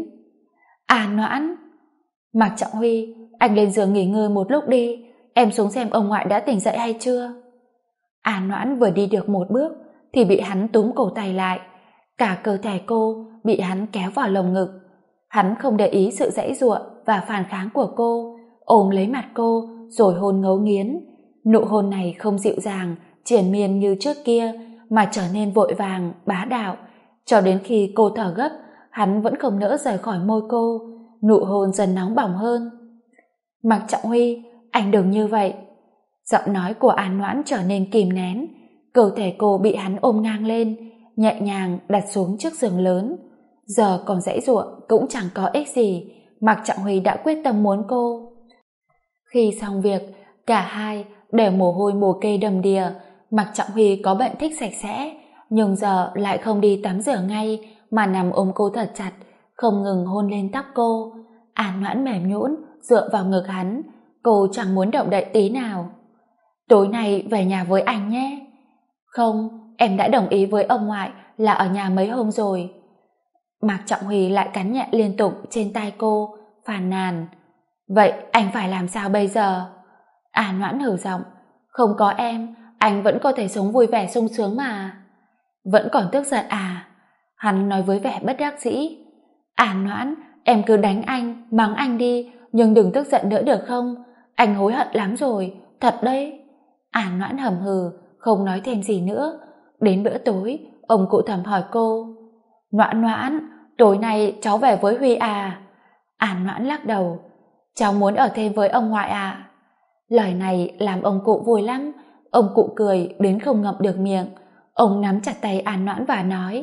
An Noãn. Mạc Trọng Huy, anh lên giường nghỉ ngơi một lúc đi, em xuống xem ông ngoại đã tỉnh dậy hay chưa. An Noãn vừa đi được một bước thì bị hắn túm cổ tay lại, cả cơ thể cô bị hắn kéo vào lồng ngực. Hắn không để ý sự giãy giụa và phản kháng của cô, ôm lấy mặt cô rồi hôn ngấu nghiến. Nụ hôn này không dịu dàng triền miên như trước kia, mà trở nên vội vàng, bá đạo. Cho đến khi cô thở gấp, hắn vẫn không nỡ rời khỏi môi cô. Nụ hôn dần nóng bỏng hơn. Mạc Trọng Huy, anh đừng như vậy. Giọng nói của An Noãn trở nên kìm nén. Cơ thể cô bị hắn ôm ngang lên, nhẹ nhàng đặt xuống chiếc giường lớn. Giờ còn giãy giụa cũng chẳng có ích gì. Mạc Trọng Huy đã quyết tâm muốn cô. Khi xong việc, cả hai đều mồ hôi mồ kê đầm đìa. Mạc Trọng Huy có bệnh thích sạch sẽ, nhưng giờ lại không đi tắm rửa ngay mà nằm ôm cô thật chặt, không ngừng hôn lên tóc cô. An Noãn mềm nhũn dựa vào ngực hắn, cô chẳng muốn động đậy tí nào. Tối nay về nhà với anh nhé. Không, em đã đồng ý với ông ngoại là ở nhà mấy hôm rồi. Mạc Trọng Huy lại cắn nhẹ liên tục trên tai cô, phàn nàn. Vậy anh phải làm sao bây giờ? An Noãn hử giọng. Không có em, anh vẫn có thể sống vui vẻ sung sướng mà. Vẫn còn tức giận à? Hắn nói với vẻ bất đắc dĩ. An Noãn, em cứ đánh anh, mắng anh đi, nhưng đừng tức giận nữa được không? Anh hối hận lắm rồi, thật đấy. An Noãn hầm hừ, không nói thêm gì nữa. Đến bữa tối, ông cụ Thẩm hỏi cô: Noãn Noãn, tối nay cháu về với Huy à? An Noãn lắc đầu. Cháu muốn ở thêm với ông ngoại à? Lời này làm ông cụ vui lắm. Ông cụ cười đến không ngậm được miệng. Ông nắm chặt tay An Noãn và nói: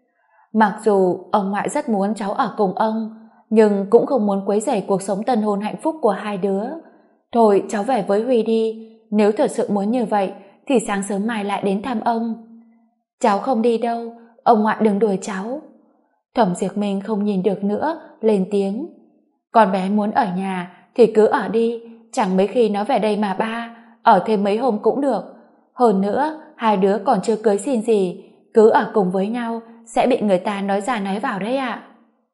Mặc dù ông ngoại rất muốn cháu ở cùng ông, nhưng cũng không muốn quấy rầy cuộc sống tân hôn hạnh phúc của hai đứa. Thôi cháu về với Huy đi, nếu thật sự muốn như vậy thì sáng sớm mai lại đến thăm ông. Cháu không đi đâu, ông ngoại đừng đuổi cháu. Thẩm Diệp Minh không nhìn được nữa, lên tiếng: Con bé muốn ở nhà thì cứ ở đi, chẳng mấy khi nó về đây mà ba, ở thêm mấy hôm cũng được. Hơn nữa, hai đứa còn chưa cưới xin gì, cứ ở cùng với nhau sẽ bị người ta nói ra nói vào đấy ạ.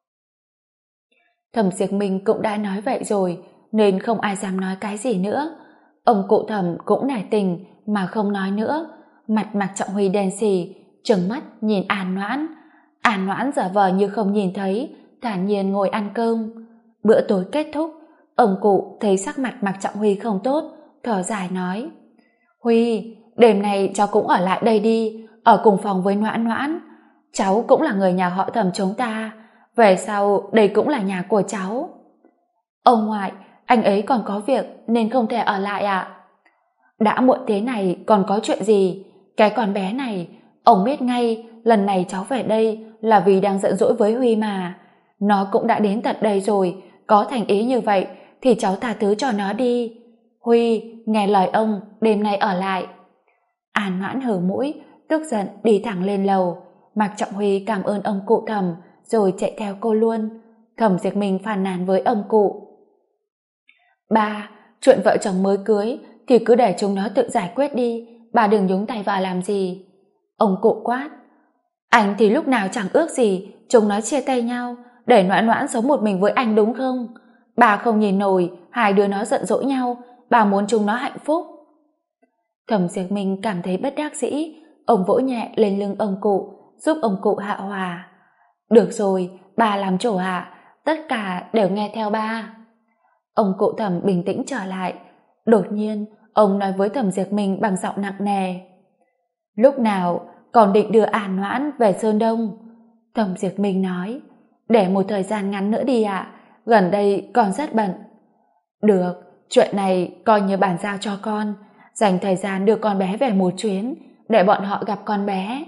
Thẩm Diệp Minh cũng đã nói vậy rồi, nên không ai dám nói cái gì nữa. Ông cụ Thẩm cũng nể tình mà không nói nữa. Mặt Mạc Trọng Huy đen xì, trừng mắt nhìn An Noãn. An Noãn giả vờ như không nhìn thấy, thản nhiên ngồi ăn cơm. Bữa tối kết thúc, ông cụ thấy sắc mặt Mạc Trọng Huy không tốt, thở dài nói: Huy, đêm nay cháu cũng ở lại đây đi, ở cùng phòng với Noãn Noãn. Cháu cũng là người nhà họ Thẩm chúng ta, về sau đây cũng là nhà của cháu. Ông ngoại, anh ấy còn có việc nên không thể ở lại ạ. Đã muộn thế này còn có chuyện gì? Cái con bé này, ông biết ngay lần này cháu về đây là vì đang giận dỗi với Huy mà. Nó cũng đã đến tận đây rồi, có thành ý như vậy thì cháu tha thứ cho nó đi. Huy, nghe lời ông, đêm nay ở lại. An Noãn hở mũi, tức giận đi thẳng lên lầu. Mạc Trọng Huy cảm ơn ông cụ Thẩm rồi chạy theo cô luôn. Thẩm Diệp Minh phàn nàn với ông cụ: Ba, chuyện vợ chồng mới cưới thì cứ để chúng nó tự giải quyết đi, bà đừng nhúng tay vào làm gì. Ông cụ quát: Anh thì lúc nào chẳng ước gì chúng nó chia tay nhau, để Noãn Noãn sống một mình với anh đúng không? Bà không nhìn nổi hai đứa nó giận dỗi nhau, bà muốn chúng nó hạnh phúc. Thẩm Diệp Minh cảm thấy bất đắc dĩ, ông vỗ nhẹ lên lưng ông cụ, giúp ông cụ hạ hòa. Được rồi, bà làm chủ hạ, tất cả đều nghe theo ba. Ông cụ Thẩm bình tĩnh trở lại. Đột nhiên, ông nói với Thẩm Diệp Minh bằng giọng nặng nề. Lúc nào còn định đưa An Noãn về Sơn Đông? Thẩm Diệp Minh nói, để một thời gian ngắn nữa đi ạ, gần đây con rất bận. Được, chuyện này coi như bàn giao cho con, dành thời gian đưa con bé về một chuyến, để bọn họ gặp con bé.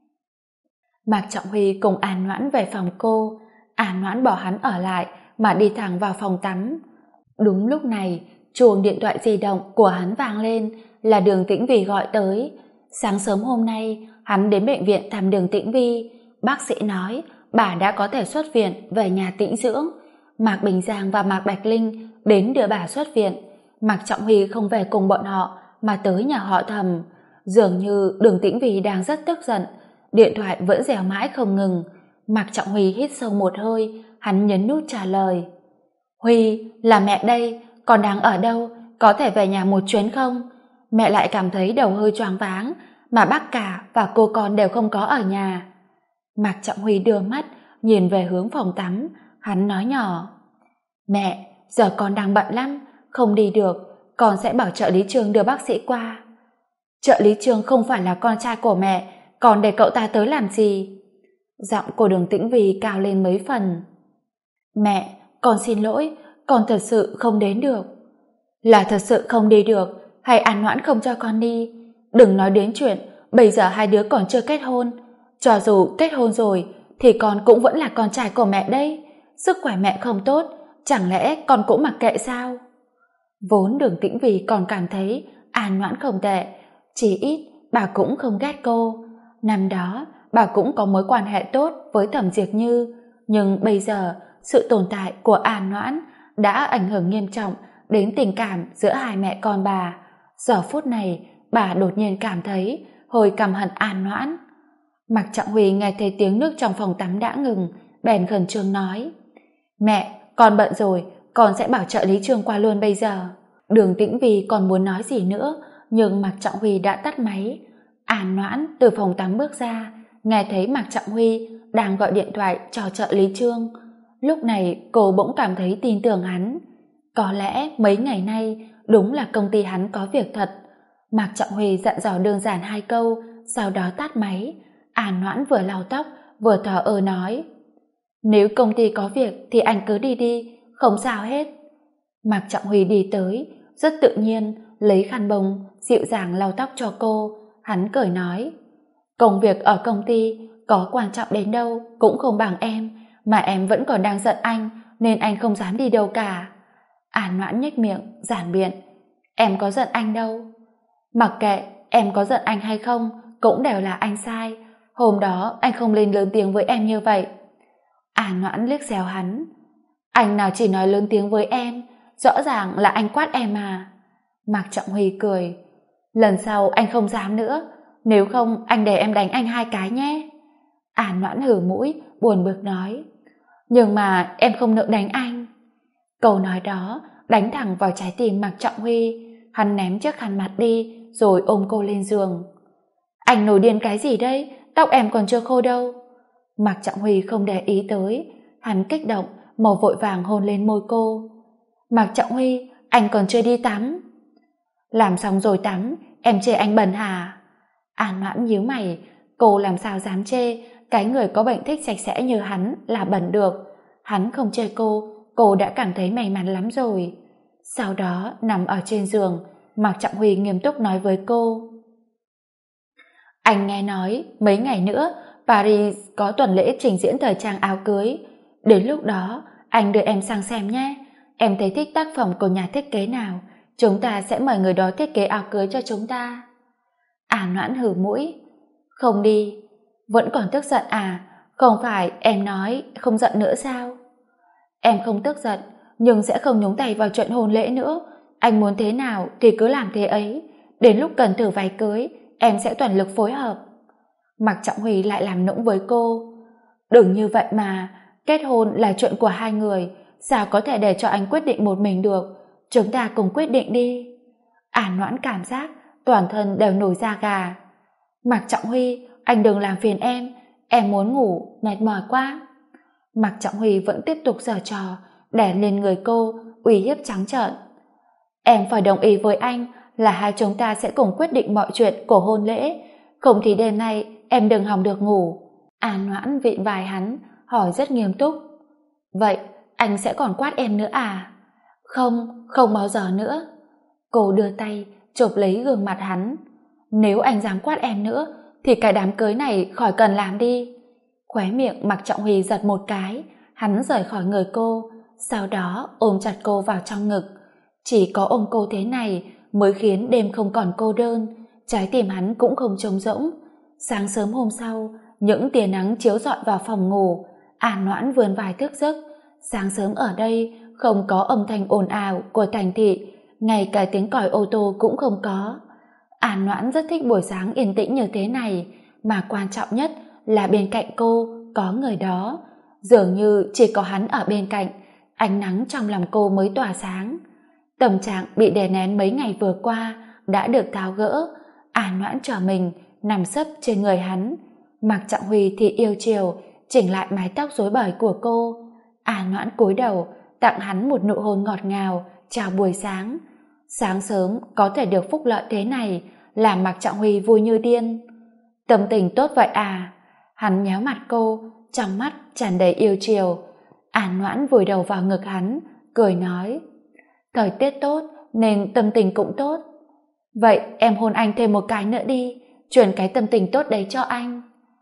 Mạc Trọng Huy cùng An Noãn về phòng cô, An Noãn bỏ hắn ở lại mà đi thẳng vào phòng tắm. Đúng lúc này, chuông điện thoại di động của hắn vang lên, là Đường Tĩnh Vi gọi tới. Sáng sớm hôm nay, hắn đến bệnh viện thăm Đường Tĩnh Vi. Bác sĩ nói bà đã có thể xuất viện về nhà tĩnh dưỡng. Mạc Bình Giang và Mạc Bạch Linh đến đưa bà xuất viện. Mạc Trọng Huy không về cùng bọn họ mà tới nhà họ Thẩm. Dường như Đường Tĩnh Vi đang rất tức giận, điện thoại vẫn reo mãi không ngừng. Mạc Trọng Huy hít sâu một hơi, hắn nhấn nút trả lời. Huy, là mẹ đây, con đang ở đâu, có thể về nhà một chuyến không? Mẹ lại cảm thấy đầu hơi choáng váng, mà bác cả và cô con đều không có ở nhà. Mạc Trọng Huy đưa mắt nhìn về hướng phòng tắm, hắn nói nhỏ. Mẹ, giờ con đang bận lắm, không đi được, con sẽ bảo trợ lý Trương đưa bác sĩ qua. Trợ lý Trương không phải là con trai của mẹ, còn để cậu ta tới làm gì? Giọng của Đường Tĩnh Vi cao lên mấy phần. Mẹ, con xin lỗi, con thật sự không đến được. Là thật sự không đi được, hay An Noãn không cho con đi? Đừng nói đến chuyện bây giờ hai đứa còn chưa kết hôn. Cho dù kết hôn rồi thì con cũng vẫn là con trai của mẹ đấy. Sức khỏe mẹ không tốt, chẳng lẽ con cũng mặc kệ sao? Vốn Đường Tĩnh Vi còn cảm thấy An Noãn không tệ, chỉ ít bà cũng không ghét cô. Năm đó bà cũng có mối quan hệ tốt với Thẩm Diệp Như, nhưng bây giờ sự tồn tại của An Noãn đã ảnh hưởng nghiêm trọng đến tình cảm giữa hai mẹ con bà. Giờ phút này bà đột nhiên cảm thấy hồi căm hận An Noãn. Mạc Trọng Huy nghe thấy tiếng nước trong phòng tắm đã ngừng, bèn khẩn trương nói. Mẹ, con bận rồi, con sẽ bảo trợ lý Trương qua luôn bây giờ. Đường Tĩnh Vi còn muốn nói gì nữa, nhưng Mạc Trọng Huy đã tắt máy. An Noãn từ phòng tắm bước ra, nghe thấy Mạc Trọng Huy đang gọi điện thoại cho trợ lý Trương. Lúc này cô bỗng cảm thấy tin tưởng hắn. Có lẽ mấy ngày nay đúng là công ty hắn có việc thật. Mạc Trọng Huy dặn dò đơn giản hai câu, sau đó tắt máy. An Noãn vừa lau tóc vừa thở ơ nói. Nếu công ty có việc thì anh cứ đi đi, không sao hết. Mạc Trọng Huy đi tới, rất tự nhiên lấy khăn bông dịu dàng lau tóc cho cô. Hắn cười nói, công việc ở công ty có quan trọng đến đâu cũng không bằng em, mà em vẫn còn đang giận anh nên anh không dám đi đâu cả. An Noãn nhếch miệng giản biện, em có giận anh đâu. Mặc kệ em có giận anh hay không cũng đều là anh sai, hôm đó anh không lên lớn tiếng với em như vậy. An Noãn liếc xéo hắn, anh nào chỉ nói lớn tiếng với em, rõ ràng là anh quát em mà. Mạc Trọng Huy cười, lần sau anh không dám nữa, nếu không anh để em đánh anh 2 cái nhé. An Noãn hử mũi buồn bực nói, nhưng mà em không nỡ đánh anh. Câu nói đó đánh thẳng vào trái tim Mạc Trọng Huy. Hắn ném chiếc khăn mặt đi rồi ôm cô lên giường. Anh nổi điên cái gì đấy, tóc em còn chưa khô đâu. Mạc Trọng Huy không để ý tới, hắn kích động màu vội vàng hôn lên môi cô. Mạc Trọng Huy, anh còn chưa đi tắm. Làm xong rồi tắm, em chê anh bẩn hả? An Noãn nhíu mày, cô làm sao dám chê cái người có bệnh thích sạch sẽ như hắn là bẩn được. Hắn không chê cô đã cảm thấy may mắn lắm rồi. Sau đó nằm ở trên giường, Mạc Trọng Huy nghiêm túc nói với cô. Anh nghe nói mấy ngày nữa Paris có tuần lễ trình diễn thời trang áo cưới. Đến lúc đó anh đưa em sang xem nhé. Em thấy thích tác phẩm của nhà thiết kế nào, chúng ta sẽ mời người đó thiết kế áo cưới cho chúng ta. An Noãn hử mũi, không đi. Vẫn còn tức giận à? Không phải em nói không giận nữa sao? Em không tức giận, nhưng sẽ không nhúng tay vào chuyện hôn lễ nữa. Anh muốn thế nào thì cứ làm thế ấy. Đến lúc cần thử váy cưới, em sẽ toàn lực phối hợp. Mạc Trọng Huy lại làm nũng với cô. Đừng như vậy mà, kết hôn là chuyện của hai người, sao có thể để cho anh quyết định một mình được, chúng ta cùng quyết định đi. An Noãn cảm giác toàn thân đều nổi da gà. Mạc Trọng Huy, anh đừng làm phiền em muốn ngủ, mệt mỏi quá. Mạc Trọng Huy vẫn tiếp tục giở trò, đè lên người cô, uy hiếp trắng trợn. Em phải đồng ý với anh là hai chúng ta sẽ cùng quyết định mọi chuyện của hôn lễ, không thì đêm nay em đừng hòng được ngủ. An Noãn vịn vai hắn, hỏi rất nghiêm túc. Vậy anh sẽ còn quát em nữa à? Không, không bao giờ nữa. Cô đưa tay chộp lấy gương mặt hắn. Nếu anh dám quát em nữa thì cái đám cưới này khỏi cần làm đi. Khóe miệng Mạc Trọng Huy giật một cái, hắn rời khỏi người cô, sau đó ôm chặt cô vào trong ngực. Chỉ có ôm cô thế này mới khiến đêm không còn cô đơn, trái tim hắn cũng không trống rỗng. Sáng sớm hôm sau, những tia nắng chiếu rọi vào phòng ngủ, An Noãn vươn vai thức giấc. Sáng sớm ở đây không có âm thanh ồn ào của thành thị, ngay cả tiếng còi ô tô cũng không có. An Noãn rất thích buổi sáng yên tĩnh như thế này, mà quan trọng nhất là bên cạnh cô có người đó. Dường như chỉ có hắn ở bên cạnh, ánh nắng trong lòng cô mới tỏa sáng. Tâm trạng bị đè nén mấy ngày vừa qua đã được tháo gỡ. An Noãn trở mình nằm sấp trên người hắn. Mạc Trọng Huy thì yêu chiều chỉnh lại mái tóc rối bời của cô. An Noãn cúi đầu tặng hắn một nụ hôn ngọt ngào chào buổi sáng. Sáng sớm có thể được phúc lợi thế này làm Mạc Trọng Huy vui như điên. Tâm tình tốt vậy à? Hắn nhéo mặt cô, trong mắt tràn đầy yêu chiều. An Noãn vùi đầu vào ngực hắn, cười nói: thời tiết tốt nên tâm tình cũng tốt. Vậy em hôn anh thêm một cái nữa đi, chuyển cái tâm tình tốt đấy cho anh.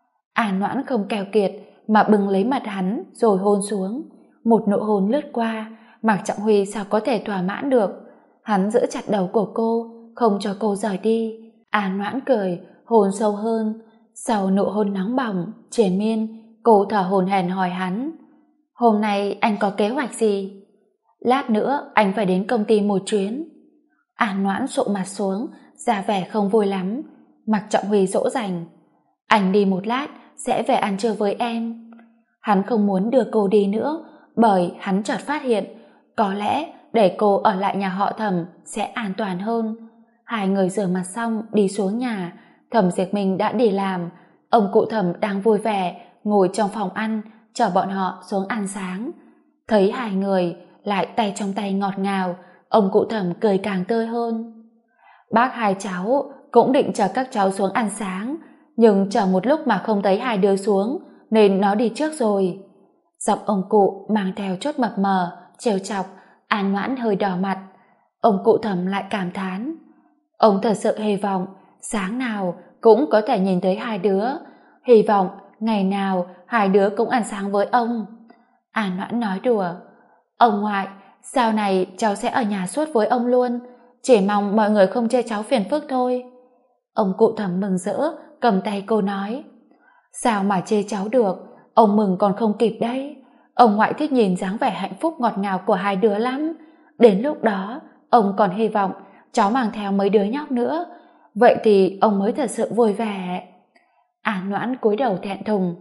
An Noãn không keo kiệt mà bưng lấy mặt hắn rồi hôn xuống. Một nụ hôn lướt qua, Mạc Trọng Huy sao có thể thỏa mãn được. Hắn giữ chặt đầu của cô, không cho cô rời đi. An Noãn cười, hôn sâu hơn. Sau nụ hôn nóng bỏng triền miên, cô thở hổn hển hỏi hắn: hôm nay anh có kế hoạch gì? Lát nữa anh phải đến công ty một chuyến. An Noãn sụ mặt xuống, ra vẻ không vui lắm. Mạc Trọng Huy dỗ dành: anh đi một lát sẽ về ăn trưa với em. Hắn không muốn đưa cô đi nữa, bởi hắn chợt phát hiện có lẽ để cô ở lại nhà họ Thẩm sẽ an toàn hơn. Hai người rửa mặt xong đi xuống nhà. Thẩm Diệp Minh đã đi làm, ông cụ Thẩm đang vui vẻ ngồi trong phòng ăn chờ bọn họ xuống ăn sáng. Thấy hai người lại tay trong tay ngọt ngào, ông cụ Thẩm cười càng tươi hơn. Bác hai cháu cũng định chờ các cháu xuống ăn sáng, nhưng chờ một lúc mà không thấy hai đứa xuống nên nó đi trước rồi. Giọng ông cụ mang theo chút mập mờ trêu chọc. An Noãn hơi đỏ mặt. Ông cụ Thẩm lại cảm thán: ông thật sự hy vọng sáng nào cũng có thể nhìn thấy hai đứa, hy vọng ngày nào hai đứa cũng ăn sáng với ông. An Noãn nói đùa: ông ngoại, sau này cháu sẽ ở nhà suốt với ông luôn, chỉ mong mọi người không chê cháu phiền phức thôi. Ông cụ Thẩm mừng rỡ cầm tay cô nói: sao mà chê cháu được, ông mừng còn không kịp đấy. Ông ngoại thích nhìn dáng vẻ hạnh phúc ngọt ngào của hai đứa lắm. Đến lúc đó ông còn hy vọng cháu mang theo mấy đứa nhóc nữa, vậy thì ông mới thật sự vui vẻ. An Noãn cúi đầu thẹn thùng: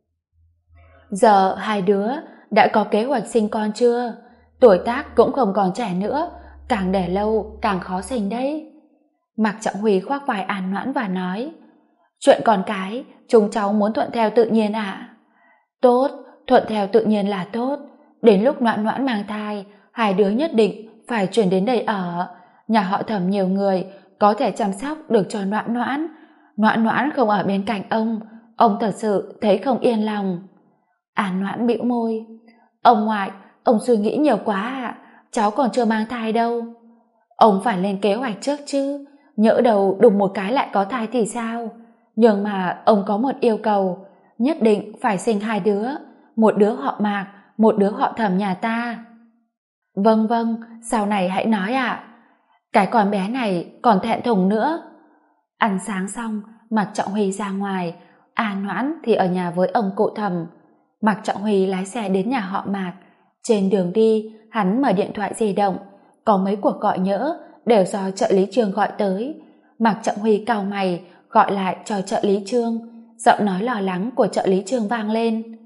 giờ hai đứa đã có kế hoạch sinh con chưa? Tuổi tác cũng không còn trẻ nữa, càng để lâu càng khó sinh đấy. Mạc Trọng Huy khoác vai An Noãn và nói: chuyện con cái chúng cháu muốn thuận theo tự nhiên ạ. Tốt, thuận theo tự nhiên là tốt. Đến lúc Noãn Noãn mang thai, hai đứa nhất định phải chuyển đến đây ở. Nhà họ Thẩm nhiều người, có thể chăm sóc được cho Noãn Noãn. Noãn Noãn không ở bên cạnh ông thật sự thấy không yên lòng. An Noãn bĩu môi: ông ngoại, ông suy nghĩ nhiều quá ạ, cháu còn chưa mang thai đâu. Ông phải lên kế hoạch trước chứ, nhỡ đầu đùng một cái lại có thai thì sao? Nhưng mà ông có một yêu cầu, nhất định phải sinh hai đứa, một đứa họ Mạc, một đứa họ Thẩm nhà ta. Vâng vâng, sau này hãy nói ạ. Cái con bé này còn thẹn thùng nữa. Ăn sáng xong, Mạc Trọng Huy ra ngoài, An Noãn thì ở nhà với ông cụ Thẩm. Mạc Trọng Huy lái xe đến nhà họ Mạc. Trên đường đi, hắn mở điện thoại di động, có mấy cuộc gọi nhỡ đều do trợ lý Trương gọi tới. Mạc Trọng Huy cau mày gọi lại cho trợ lý Trương. Giọng nói lo lắng của trợ lý Trương vang lên: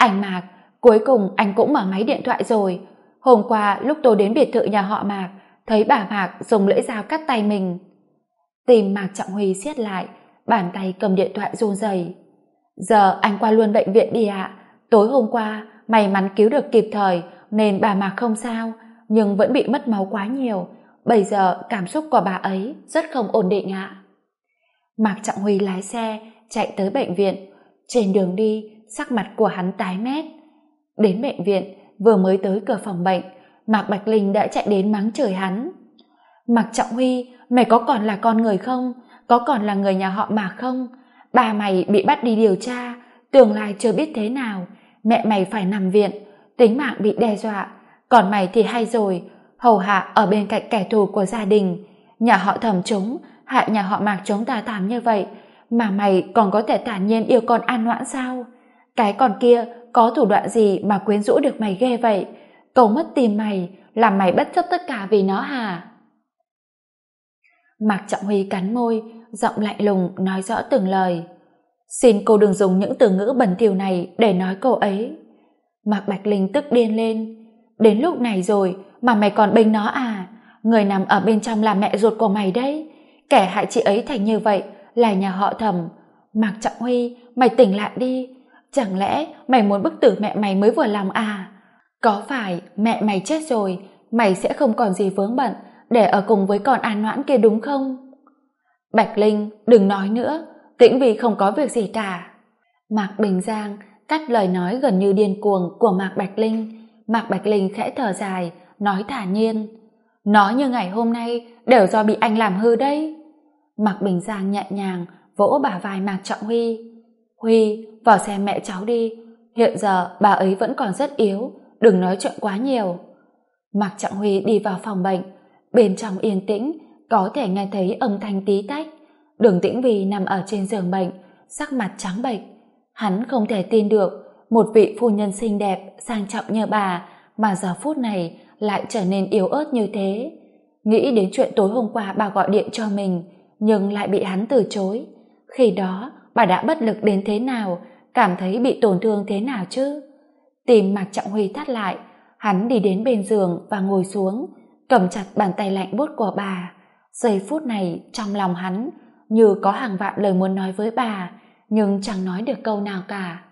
Anh Mạc, cuối cùng anh cũng mở máy điện thoại rồi. Hôm qua lúc tôi đến biệt thự nhà họ Mạc, thấy bà Mạc dùng lưỡi dao cắt tay mình. Tim Mạc Trọng Huy siết lại, bàn tay cầm điện thoại run rẩy. Giờ anh qua luôn bệnh viện đi ạ. Tối hôm qua may mắn cứu được kịp thời nên bà Mạc không sao, nhưng vẫn bị mất máu quá nhiều. Bây giờ cảm xúc của bà ấy rất không ổn định ạ. Mạc Trọng Huy lái xe chạy tới bệnh viện. Trên đường đi, sắc mặt của hắn tái mét. Đến bệnh viện, vừa mới tới cửa phòng bệnh, Mạc Bạch Linh đã chạy đến mắng chửi hắn. Mạc Trọng Huy, mày có còn là con người không? Có còn là người nhà họ Mạc không? Ba mày bị bắt đi điều tra, tương lai chưa biết thế nào. Mẹ mày phải nằm viện, tính mạng bị đe dọa. Còn mày thì hay rồi, hầu hạ ở bên cạnh kẻ thù của gia đình. Nhà họ Thẩm chúng hại nhà họ Mạc chúng ta thảm như vậy, mà mày còn có thể thản nhiên yêu con An Noãn sao? Cái con kia có thủ đoạn gì mà quyến rũ được mày ghê vậy? Cậu mất tìm mày, làm mày bất chấp tất cả vì nó hả? Mạc Trọng Huy cắn môi, giọng lạnh lùng nói rõ từng lời. Xin cô đừng dùng những từ ngữ bẩn thỉu này để nói cô ấy. Mạc Bạch Linh tức điên lên. Đến lúc này rồi mà mày còn bênh nó à? Người nằm ở bên trong là mẹ ruột của mày đấy. Kẻ hại chị ấy thành như vậy là nhà họ Thẩm. Mạc Trọng Huy, mày tỉnh lại đi. Chẳng lẽ mày muốn bức tử mẹ mày mới vừa lòng à? Có phải mẹ mày chết rồi, mày sẽ không còn gì vướng bận để ở cùng với con An Noãn kia đúng không? Bạch Linh, đừng nói nữa, Tĩnh Vi không có việc gì cả. Mạc Bình Giang cắt lời nói gần như điên cuồng của Mạc Bạch Linh. Mạc Bạch Linh khẽ thở dài, nói thản nhiên. Nói như ngày hôm nay đều do bị anh làm hư đấy. Mạc Bình Giang nhẹ nhàng vỗ bả vai Mạc Trọng Huy. Huy, vào xem mẹ cháu đi. Hiện giờ bà ấy vẫn còn rất yếu, đừng nói chuyện quá nhiều. Mạc Trọng Huy đi vào phòng bệnh. Bên trong yên tĩnh, có thể nghe thấy âm thanh tí tách. Đường Tĩnh Vi nằm ở trên giường bệnh, sắc mặt trắng bệch. Hắn không thể tin được một vị phu nhân xinh đẹp, sang trọng như bà mà giờ phút này lại trở nên yếu ớt như thế. Nghĩ đến chuyện tối hôm qua bà gọi điện cho mình, nhưng lại bị hắn từ chối. Khi đó, bà đã bất lực đến thế nào, cảm thấy bị tổn thương thế nào chứ? Tim Mạc Trọng Huy thắt lại, hắn đi đến bên giường và ngồi xuống, cầm chặt bàn tay lạnh buốt của bà. Giây phút này, trong lòng hắn như có hàng vạn lời muốn nói với bà, nhưng chẳng nói được câu nào cả.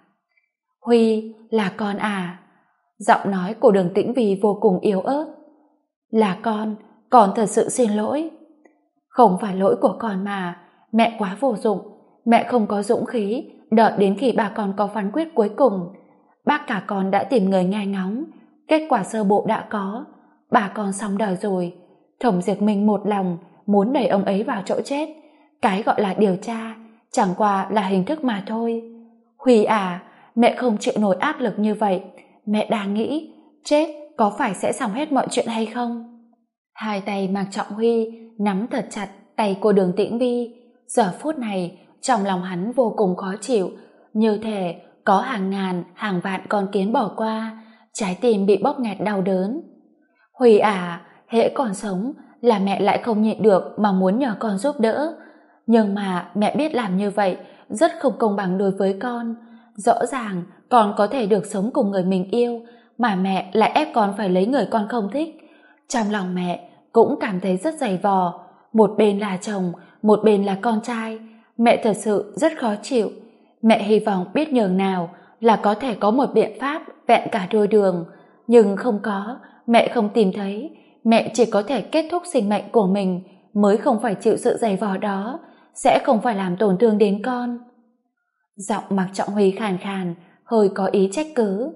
Huy, là con à? Giọng nói của Đường Tĩnh Vi vô cùng yếu ớt. Là con thật sự xin lỗi. Không phải lỗi của con mà, mẹ quá vô dụng, mẹ không có dũng khí đợi đến khi bà con có phán quyết cuối cùng. Bác cả con đã tìm người nghe ngóng, kết quả sơ bộ đã có, bà con xong đời rồi. Thẩm Diệt Minh một lòng muốn đẩy ông ấy vào chỗ chết. Cái gọi là điều tra chẳng qua là hình thức mà thôi. Huy à, mẹ không chịu nổi áp lực như vậy. Mẹ đang nghĩ chết có phải sẽ xong hết mọi chuyện hay không? Hai tay Mạc Trọng Huy nắm thật chặt tay của Đường Tĩnh Vi. Giờ phút này trong lòng hắn vô cùng khó chịu, như thể có hàng ngàn hàng vạn con kiến bỏ qua, trái tim bị bóp nghẹt đau đớn. Huy à, hễ còn sống là mẹ lại không nhịn được mà muốn nhờ con giúp đỡ, nhưng mà mẹ biết làm như vậy rất không công bằng đối với con. Rõ ràng con có thể được sống cùng người mình yêu, mà mẹ lại ép con phải lấy người con không thích. Trong lòng mẹ cũng cảm thấy rất dày vò, một bên là chồng, một bên là con trai. Mẹ thật sự rất khó chịu. Mẹ hy vọng biết nhường nào là có thể có một biện pháp vẹn cả đôi đường, nhưng không có, mẹ không tìm thấy. Mẹ chỉ có thể kết thúc sinh mệnh của mình mới không phải chịu sự dày vò đó, sẽ không phải làm tổn thương đến con. Giọng Mạc Trọng Huy khàn khàn, hơi có ý trách cứ.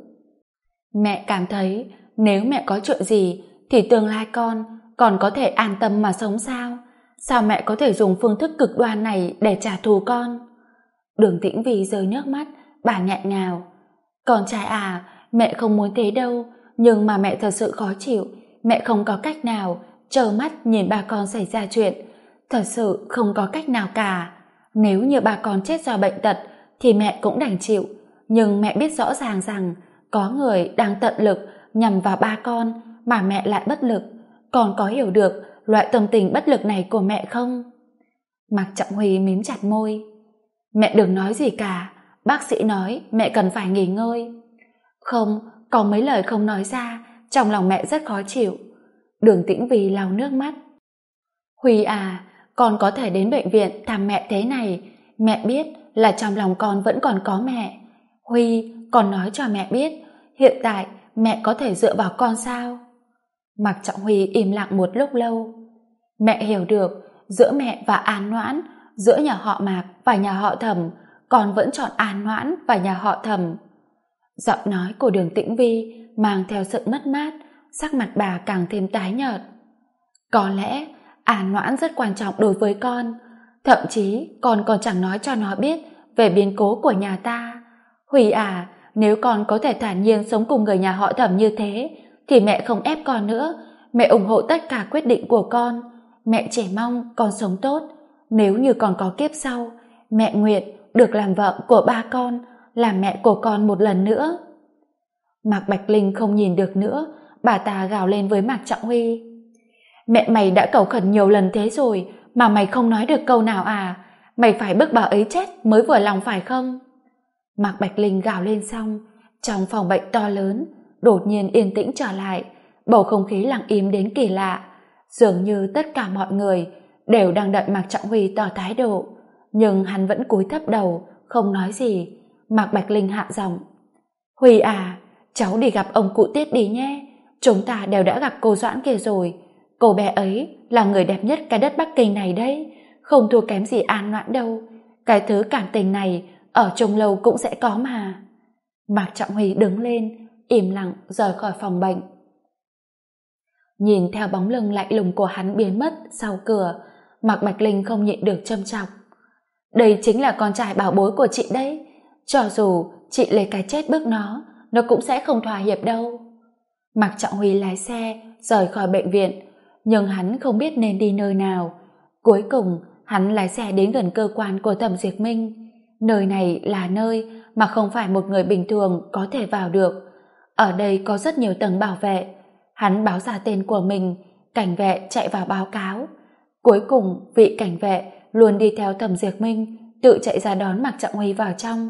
Mẹ cảm thấy nếu mẹ có chuyện gì thì tương lai con còn có thể an tâm mà sống sao? Sao mẹ có thể dùng phương thức cực đoan này để trả thù con? Đường Tĩnh Vi rơi nước mắt, bà nghẹn ngào. Con trai à, mẹ không muốn thế đâu, nhưng mà mẹ thật sự khó chịu. Mẹ không có cách nào, trơ mắt nhìn ba con xảy ra chuyện. Thật sự không có cách nào cả. Nếu như ba con chết do bệnh tật thì mẹ cũng đành chịu, nhưng mẹ biết rõ ràng rằng có người đang tận lực nhằm vào ba con mà mẹ lại bất lực. Con có hiểu được loại tâm tình bất lực này của mẹ không? Mạc Trọng Huy mím chặt môi. Mẹ đừng nói gì cả, bác sĩ nói mẹ cần phải nghỉ ngơi. Không, có mấy lời không nói ra, trong lòng mẹ rất khó chịu. Đường Tĩnh Vy lau nước mắt. Huy à, con có thể đến bệnh viện thăm mẹ thế này, mẹ biết là trong lòng con vẫn còn có mẹ. Huy, con nói cho mẹ biết, hiện tại mẹ có thể dựa vào con sao? Mạc Trọng Huy im lặng một lúc lâu. Mẹ hiểu được, giữa mẹ và An Noãn, giữa nhà họ Mạc và nhà họ Thẩm, con vẫn chọn An Noãn và nhà họ Thẩm. Giọng nói của Đường Tĩnh Vy mang theo sự mất mát, sắc mặt bà càng thêm tái nhợt. Có lẽ An Noãn rất quan trọng đối với con, thậm chí con còn chẳng nói cho nó biết về biến cố của nhà ta. Huy à, nếu con có thể thản nhiên sống cùng người nhà họ Thẩm như thế, thì mẹ không ép con nữa, mẹ ủng hộ tất cả quyết định của con. Mẹ chỉ mong con sống tốt. Nếu như còn có kiếp sau, mẹ nguyện được làm vợ của ba con, làm mẹ của con một lần nữa. Mạc Bạch Linh không nhìn được nữa, bà ta gào lên với Mạc Trọng Huy. Mẹ mày đã cầu khẩn nhiều lần thế rồi mà mày không nói được câu nào à? Mày phải bức bà ấy chết mới vừa lòng phải không? Mạc Bạch Linh gào lên xong, trong phòng bệnh to lớn đột nhiên yên tĩnh trở lại, bầu không khí lặng im đến kỳ lạ, dường như tất cả mọi người đều đang đợi Mạc Trọng Huy tỏ thái độ, nhưng hắn vẫn cúi thấp đầu không nói gì. Mạc Bạch Linh hạ giọng. Huy à, cháu đi gặp ông cụ Tiết đi nhé, chúng ta đều đã gặp cô Doãn kia rồi, cô bé ấy là người đẹp nhất cái đất Bắc Kinh này đấy, không thua kém gì An Noãn đâu. Cái thứ cảm tình này ở chung lâu cũng sẽ có mà. Mạc Trọng Huy đứng lên, im lặng rời khỏi phòng bệnh. Nhìn theo bóng lưng lạnh lùng của hắn biến mất sau cửa, Mạc Bạch Linh không nhịn được châm chọc. Đây chính là con trai bảo bối của chị đấy, cho dù chị lấy cái chết bức nó cũng sẽ không thỏa hiệp đâu. Mạc Trọng Huy lái xe rời khỏi bệnh viện, nhưng hắn không biết nên đi nơi nào. Cuối cùng hắn lái xe đến gần cơ quan của Thẩm Diệt Minh. Nơi này là nơi mà không phải một người bình thường có thể vào được. Ở đây có rất nhiều tầng bảo vệ. Hắn báo ra tên của mình, cảnh vệ chạy vào báo cáo. Cuối cùng vị cảnh vệ luôn đi theo Thẩm Diệt Minh tự chạy ra đón Mạc Trọng Huy vào trong.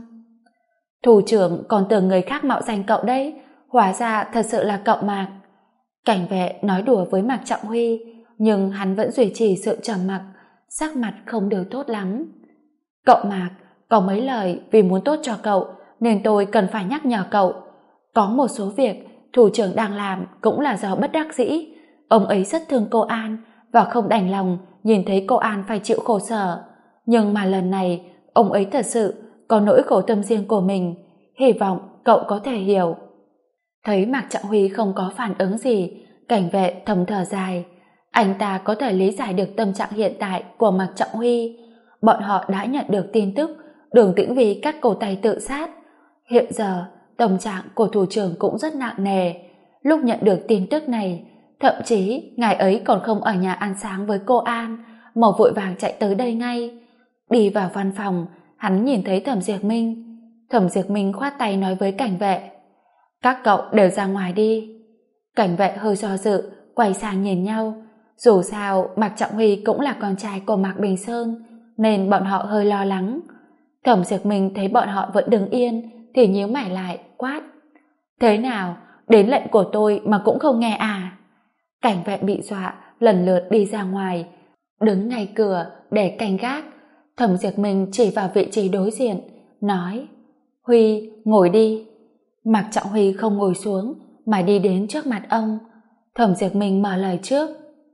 Thủ trưởng còn tưởng người khác mạo danh cậu đấy, hóa ra thật sự là cậu Mạc. Cảnh vệ nói đùa với Mạc Trọng Huy, nhưng hắn vẫn duy trì sự trầm mặc, sắc mặt không được tốt lắm. Cậu Mạc, có mấy lời vì muốn tốt cho cậu nên tôi cần phải nhắc nhở cậu. Có một số việc thủ trưởng đang làm cũng là do bất đắc dĩ. Ông ấy rất thương cô An và không đành lòng nhìn thấy cô An phải chịu khổ sở. Nhưng mà lần này ông ấy thật sự có nỗi khổ tâm riêng của mình, hy vọng cậu có thể hiểu. Thấy Mạc Trọng Huy không có phản ứng gì, cảnh vệ thầm thở dài. Anh ta có thể lý giải được tâm trạng hiện tại của Mạc Trọng Huy. Bọn họ đã nhận được tin tức Đường Tĩnh Vy cắt cổ tay tự sát. Hiện giờ tâm trạng của thủ trưởng cũng rất nặng nề. Lúc nhận được tin tức này, thậm chí ngài ấy còn không ở nhà ăn sáng với cô An, mà vội vàng chạy tới đây ngay. Đi vào văn phòng, hắn nhìn thấy Thẩm Diệt Minh. Thẩm Diệt Minh khoát tay nói với cảnh vệ. Các cậu đều ra ngoài đi. Cảnh vệ hơi do dự, quay sang nhìn nhau. Dù sao Mạc Trọng Huy cũng là con trai của Mạc Bình Sơn, nên bọn họ hơi lo lắng. Thẩm Diệt Minh thấy bọn họ vẫn đứng yên thì nhíu mày lại, quát. Thế nào, đến lệnh của tôi mà cũng không nghe à? Cảnh vệ bị dọa lần lượt đi ra ngoài, đứng ngay cửa để canh gác. Thẩm Diệt Minh chỉ vào vị trí đối diện, nói. Huy, ngồi đi. Mạc Trọng Huy không ngồi xuống mà đi đến trước mặt ông. Thẩm Diệt Minh mở lời trước.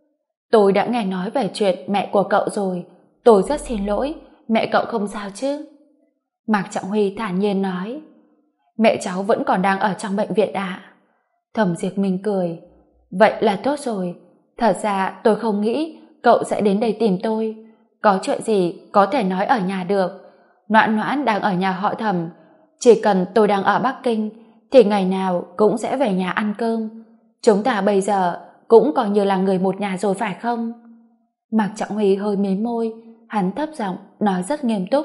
Tôi đã nghe nói về chuyện mẹ của cậu rồi, tôi rất xin lỗi, mẹ cậu không sao chứ? Mạc Trọng Huy thản nhiên nói. Mẹ cháu vẫn còn đang ở trong bệnh viện ạ. Thẩm Diệt Minh cười. Vậy là tốt rồi, thật ra tôi không nghĩ cậu sẽ đến đây tìm tôi. Có chuyện gì có thể nói ở nhà được. Noãn Noãn đang ở nhà họ Thẩm, chỉ cần tôi đang ở Bắc Kinh thì ngày nào cũng sẽ về nhà ăn cơm. Chúng ta bây giờ cũng coi như là người một nhà rồi phải không? Mạc Trọng Huy hơi mím môi, hắn thấp giọng nói rất nghiêm túc.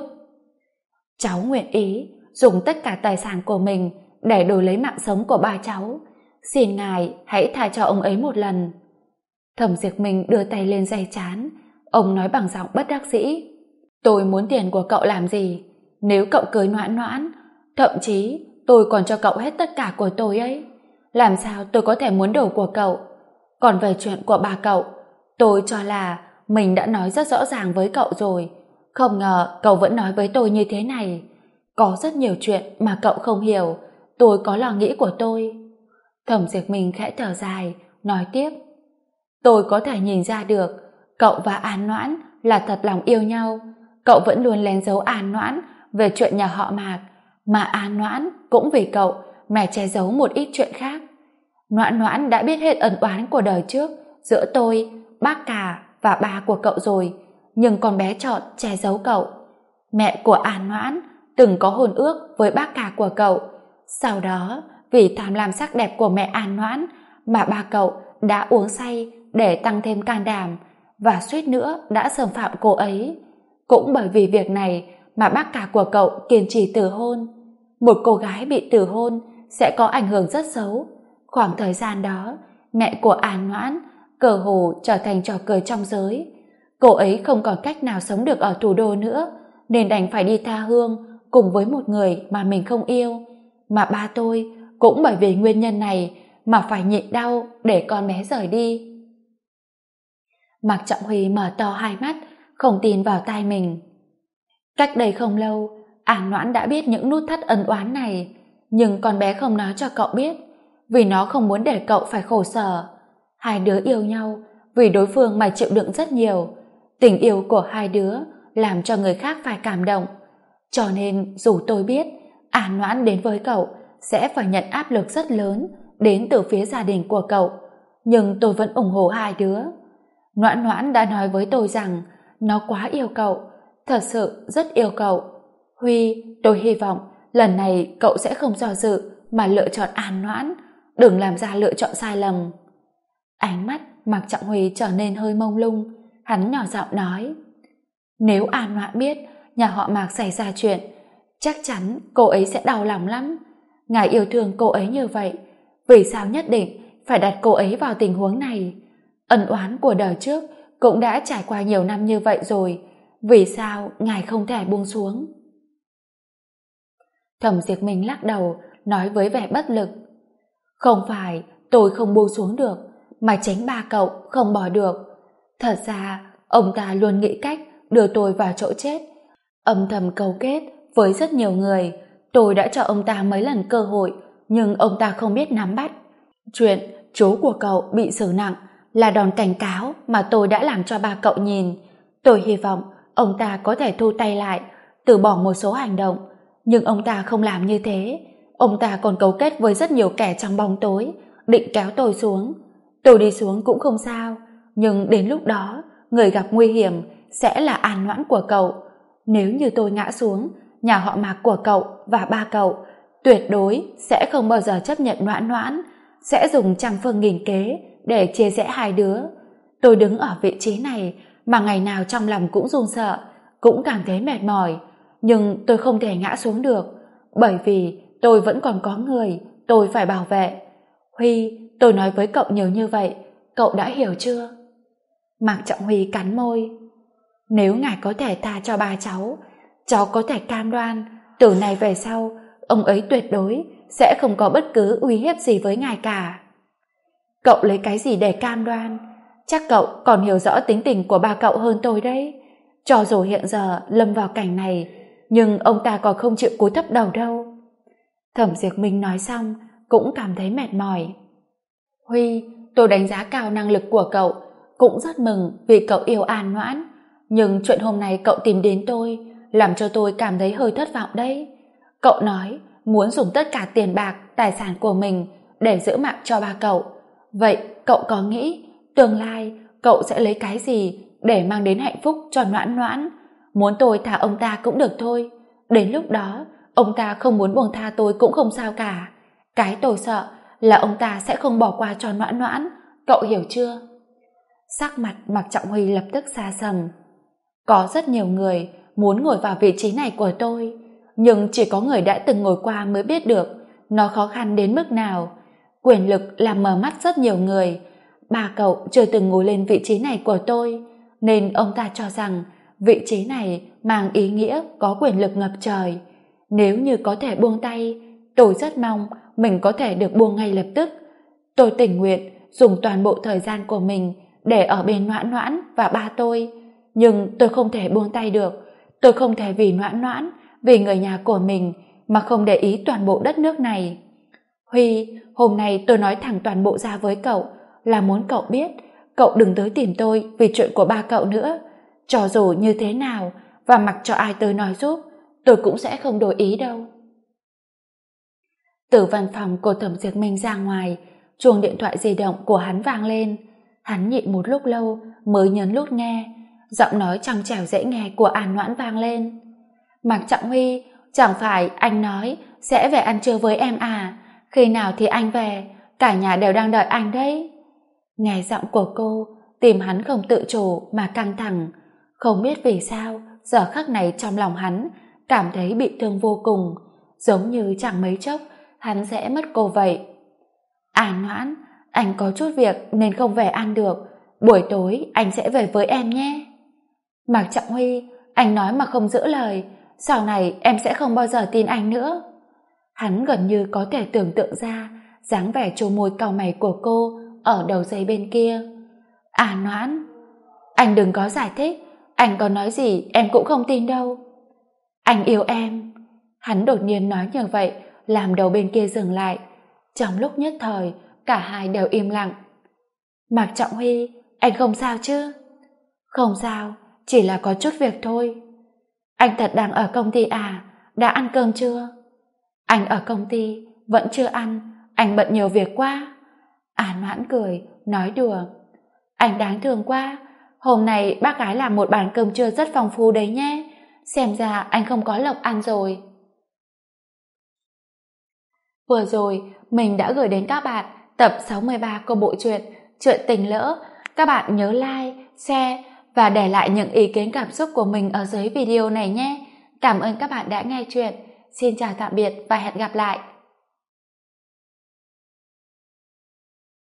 Cháu nguyện ý dùng tất cả tài sản của mình để đổi lấy mạng sống của ba cháu. Xin ngài hãy tha cho ông ấy một lần. Thẩm Diệt Minh đưa tay lên day trán, ông nói bằng giọng bất đắc dĩ. Tôi muốn tiền của cậu làm gì? Nếu cậu cưới Noãn Noãn, thậm chí tôi còn cho cậu hết tất cả của tôi ấy. Làm sao tôi có thể muốn đồ của cậu? Còn về chuyện của bà cậu, tôi cho là mình đã nói rất rõ ràng với cậu rồi. Không ngờ cậu vẫn nói với tôi như thế này. Có rất nhiều chuyện mà cậu không hiểu. Tôi có lo nghĩ của tôi. Thẩm Diệp Minh khẽ thở dài, nói tiếp. Tôi có thể nhìn ra được, cậu và An Noãn là thật lòng yêu nhau. Cậu vẫn luôn lén giấu An Noãn về chuyện nhà họ Mạc, mà An Noãn cũng vì cậu mà che giấu một ít chuyện khác. Noãn Noãn đã biết hết ân oán của đời trước giữa tôi, bác cả và ba của cậu rồi, nhưng con bé chọn che giấu cậu. Mẹ của An Noãn từng có hôn ước với bác cả của cậu. Sau đó, vì tham lam sắc đẹp của mẹ An Noãn mà ba cậu đã uống say để tăng thêm can đảm và suýt nữa đã xâm phạm cô ấy. Cũng bởi vì việc này mà bác cả của cậu kiên trì từ hôn. Một cô gái bị từ hôn sẽ có ảnh hưởng rất xấu. Khoảng thời gian đó, mẹ của An Noãn cơ hồ trở thành trò cười trong giới. Cô ấy không còn cách nào sống được ở thủ đô nữa, nên đành phải đi tha hương cùng với một người mà mình không yêu. Mà ba tôi cũng bởi vì nguyên nhân này mà phải nhịn đau để con bé rời đi. Mạc Trọng Huy mở to hai mắt, không tin vào tai mình. Cách đây không lâu, An Noãn đã biết những nút thắt ân oán này, nhưng con bé không nói cho cậu biết, vì nó không muốn để cậu phải khổ sở. Hai đứa yêu nhau vì đối phương mà chịu đựng rất nhiều. Tình yêu của hai đứa làm cho người khác phải cảm động. Cho nên dù tôi biết An Noãn đến với cậu sẽ phải nhận áp lực rất lớn đến từ phía gia đình của cậu, nhưng tôi vẫn ủng hộ hai đứa. Noãn Noãn đã nói với tôi rằng nó quá yêu cậu, thật sự rất yêu cậu. Huy, tôi hy vọng lần này cậu sẽ không do dự mà lựa chọn An Noãn, đừng làm ra lựa chọn sai lầm. Ánh mắt Mạc Trọng Huy trở nên hơi mông lung, hắn nhỏ giọng nói. Nếu An Noãn biết nhà họ Mạc xảy ra chuyện, chắc chắn cô ấy sẽ đau lòng lắm. Ngài yêu thương cô ấy như vậy, vì sao nhất định phải đặt cô ấy vào tình huống này? Ân oán của đời trước cũng đã trải qua nhiều năm như vậy rồi, vì sao ngài không thể buông xuống? Thẩm Diệp Minh lắc đầu, nói với vẻ bất lực. Không phải tôi không buông xuống được, mà chính ba cậu không bỏ được. Thật ra ông ta luôn nghĩ cách đưa tôi vào chỗ chết, âm thầm câu kết với rất nhiều người. Tôi đã cho ông ta mấy lần cơ hội, nhưng ông ta không biết nắm bắt. Chuyện chú của cậu bị xử nặng là đòn cảnh cáo mà tôi đã làm cho ba cậu nhìn. Tôi hy vọng ông ta có thể thu tay lại, từ bỏ một số hành động, nhưng ông ta không làm như thế. Ông ta còn cấu kết với rất nhiều kẻ trong bóng tối, định kéo tôi xuống. Tôi đi xuống cũng không sao, nhưng đến lúc đó người gặp nguy hiểm sẽ là An Noãn của cậu. Nếu như tôi ngã xuống, nhà họ Mạc của cậu và ba cậu tuyệt đối sẽ không bao giờ chấp nhận Noãn Noãn, sẽ dùng trăm phương nghìn kế để chia rẽ hai đứa. Tôi đứng ở vị trí này mà ngày nào trong lòng cũng run sợ, cũng cảm thấy mệt mỏi, nhưng tôi không thể ngã xuống được, bởi vì tôi vẫn còn có người tôi phải bảo vệ. Huy, tôi nói với cậu nhiều như vậy, cậu đã hiểu chưa? Mạc Trọng Huy cắn môi. Nếu ngài có thể tha cho ba cháu có thể cam đoan từ nay về sau ông ấy tuyệt đối sẽ không có bất cứ uy hiếp gì với ngài cả. Cậu lấy cái gì để cam đoan? Chắc cậu còn hiểu rõ tính tình của ba cậu hơn tôi đấy. Cho dù hiện giờ lâm vào cảnh này, nhưng ông ta còn không chịu cúi thấp đầu đâu. Thẩm Diệp Minh nói xong cũng cảm thấy mệt mỏi. Huy, tôi đánh giá cao năng lực của cậu, cũng rất mừng vì cậu yêu An Noãn, nhưng chuyện hôm nay cậu tìm đến tôi làm cho tôi cảm thấy hơi thất vọng đấy. Cậu nói muốn dùng tất cả tiền bạc, tài sản của mình để giữ mạng cho ba cậu. Vậy cậu có nghĩ tương lai cậu sẽ lấy cái gì để mang đến hạnh phúc cho Noãn Noãn? Muốn tôi thả ông ta cũng được thôi. Đến lúc đó ông ta không muốn buông tha tôi cũng không sao cả. Cái tôi sợ là ông ta sẽ không bỏ qua cho Noãn Noãn. Cậu hiểu chưa? Sắc mặt Mạc Trọng Huy lập tức xa sầm. Có rất nhiều người muốn ngồi vào vị trí này của tôi, nhưng chỉ có người đã từng ngồi qua mới biết được nó khó khăn đến mức nào. Quyền lực làm mờ mắt rất nhiều người. Ba cậu chưa từng ngồi lên vị trí này của tôi, nên ông ta cho rằng vị trí này mang ý nghĩa có quyền lực ngập trời. Nếu như có thể buông tay, tôi rất mong mình có thể được buông ngay lập tức. Tôi tình nguyện dùng toàn bộ thời gian của mình để ở bên Noãn Noãn và ba tôi, nhưng tôi không thể buông tay được. Tôi không thể vì Noãn Noãn, vì người nhà của mình mà không để ý toàn bộ đất nước này. Huy, hôm nay tôi nói thẳng toàn bộ ra với cậu là muốn cậu biết, cậu đừng tới tìm tôi vì chuyện của ba cậu nữa. Cho dù như thế nào và mặc cho ai tới nói giúp, tôi cũng sẽ không đổi ý đâu. Từ văn phòng của Thẩm Diệp Minh ra ngoài, chuông điện thoại di động của hắn vang lên. Hắn nhịn một lúc lâu mới nhấn nút nghe. Giọng nói trong trẻo dễ nghe của An Noãn vang lên. Mạc Trọng Huy, chẳng phải anh nói sẽ về ăn trưa với em à? Khi nào thì anh về? Cả nhà đều đang đợi anh đấy. Nghe giọng của cô, tim hắn không tự chủ mà căng thẳng. Không biết vì sao giờ khắc này trong lòng hắn cảm thấy bị thương vô cùng, giống như chẳng mấy chốc hắn sẽ mất cô vậy. An Noãn, anh có chút việc nên không về ăn được, buổi tối anh sẽ về với em nhé. Mạc Trọng Huy, anh nói mà không giữ lời, sau này em sẽ không bao giờ tin anh nữa. Hắn gần như có thể tưởng tượng ra dáng vẻ trố môi cau mày của cô ở đầu dây bên kia. An Noãn, anh đừng có giải thích, anh có nói gì em cũng không tin đâu. Anh yêu em. Hắn đột nhiên nói như vậy làm đầu bên kia dừng lại. Trong lúc nhất thời cả hai đều im lặng. Mạc Trọng Huy, anh không sao chứ? Không sao, chỉ là có chút việc thôi. Anh thật đang ở công ty à? Đã ăn cơm chưa? Anh ở công ty vẫn chưa ăn, anh bận nhiều việc quá. An Noãn cười nói đùa. Anh đáng thương quá, hôm nay bác gái làm một bàn cơm trưa rất phong phú đấy nhé, xem ra anh không có lộc ăn rồi. Vừa rồi mình đã gửi đến các bạn tập 63 của bộ truyện Chuyện Tình Lỡ. Các bạn nhớ like, share và để lại những ý kiến cảm xúc của mình ở dưới video này nhé. Cảm ơn các bạn đã nghe chuyện. Xin chào tạm biệt và hẹn gặp lại.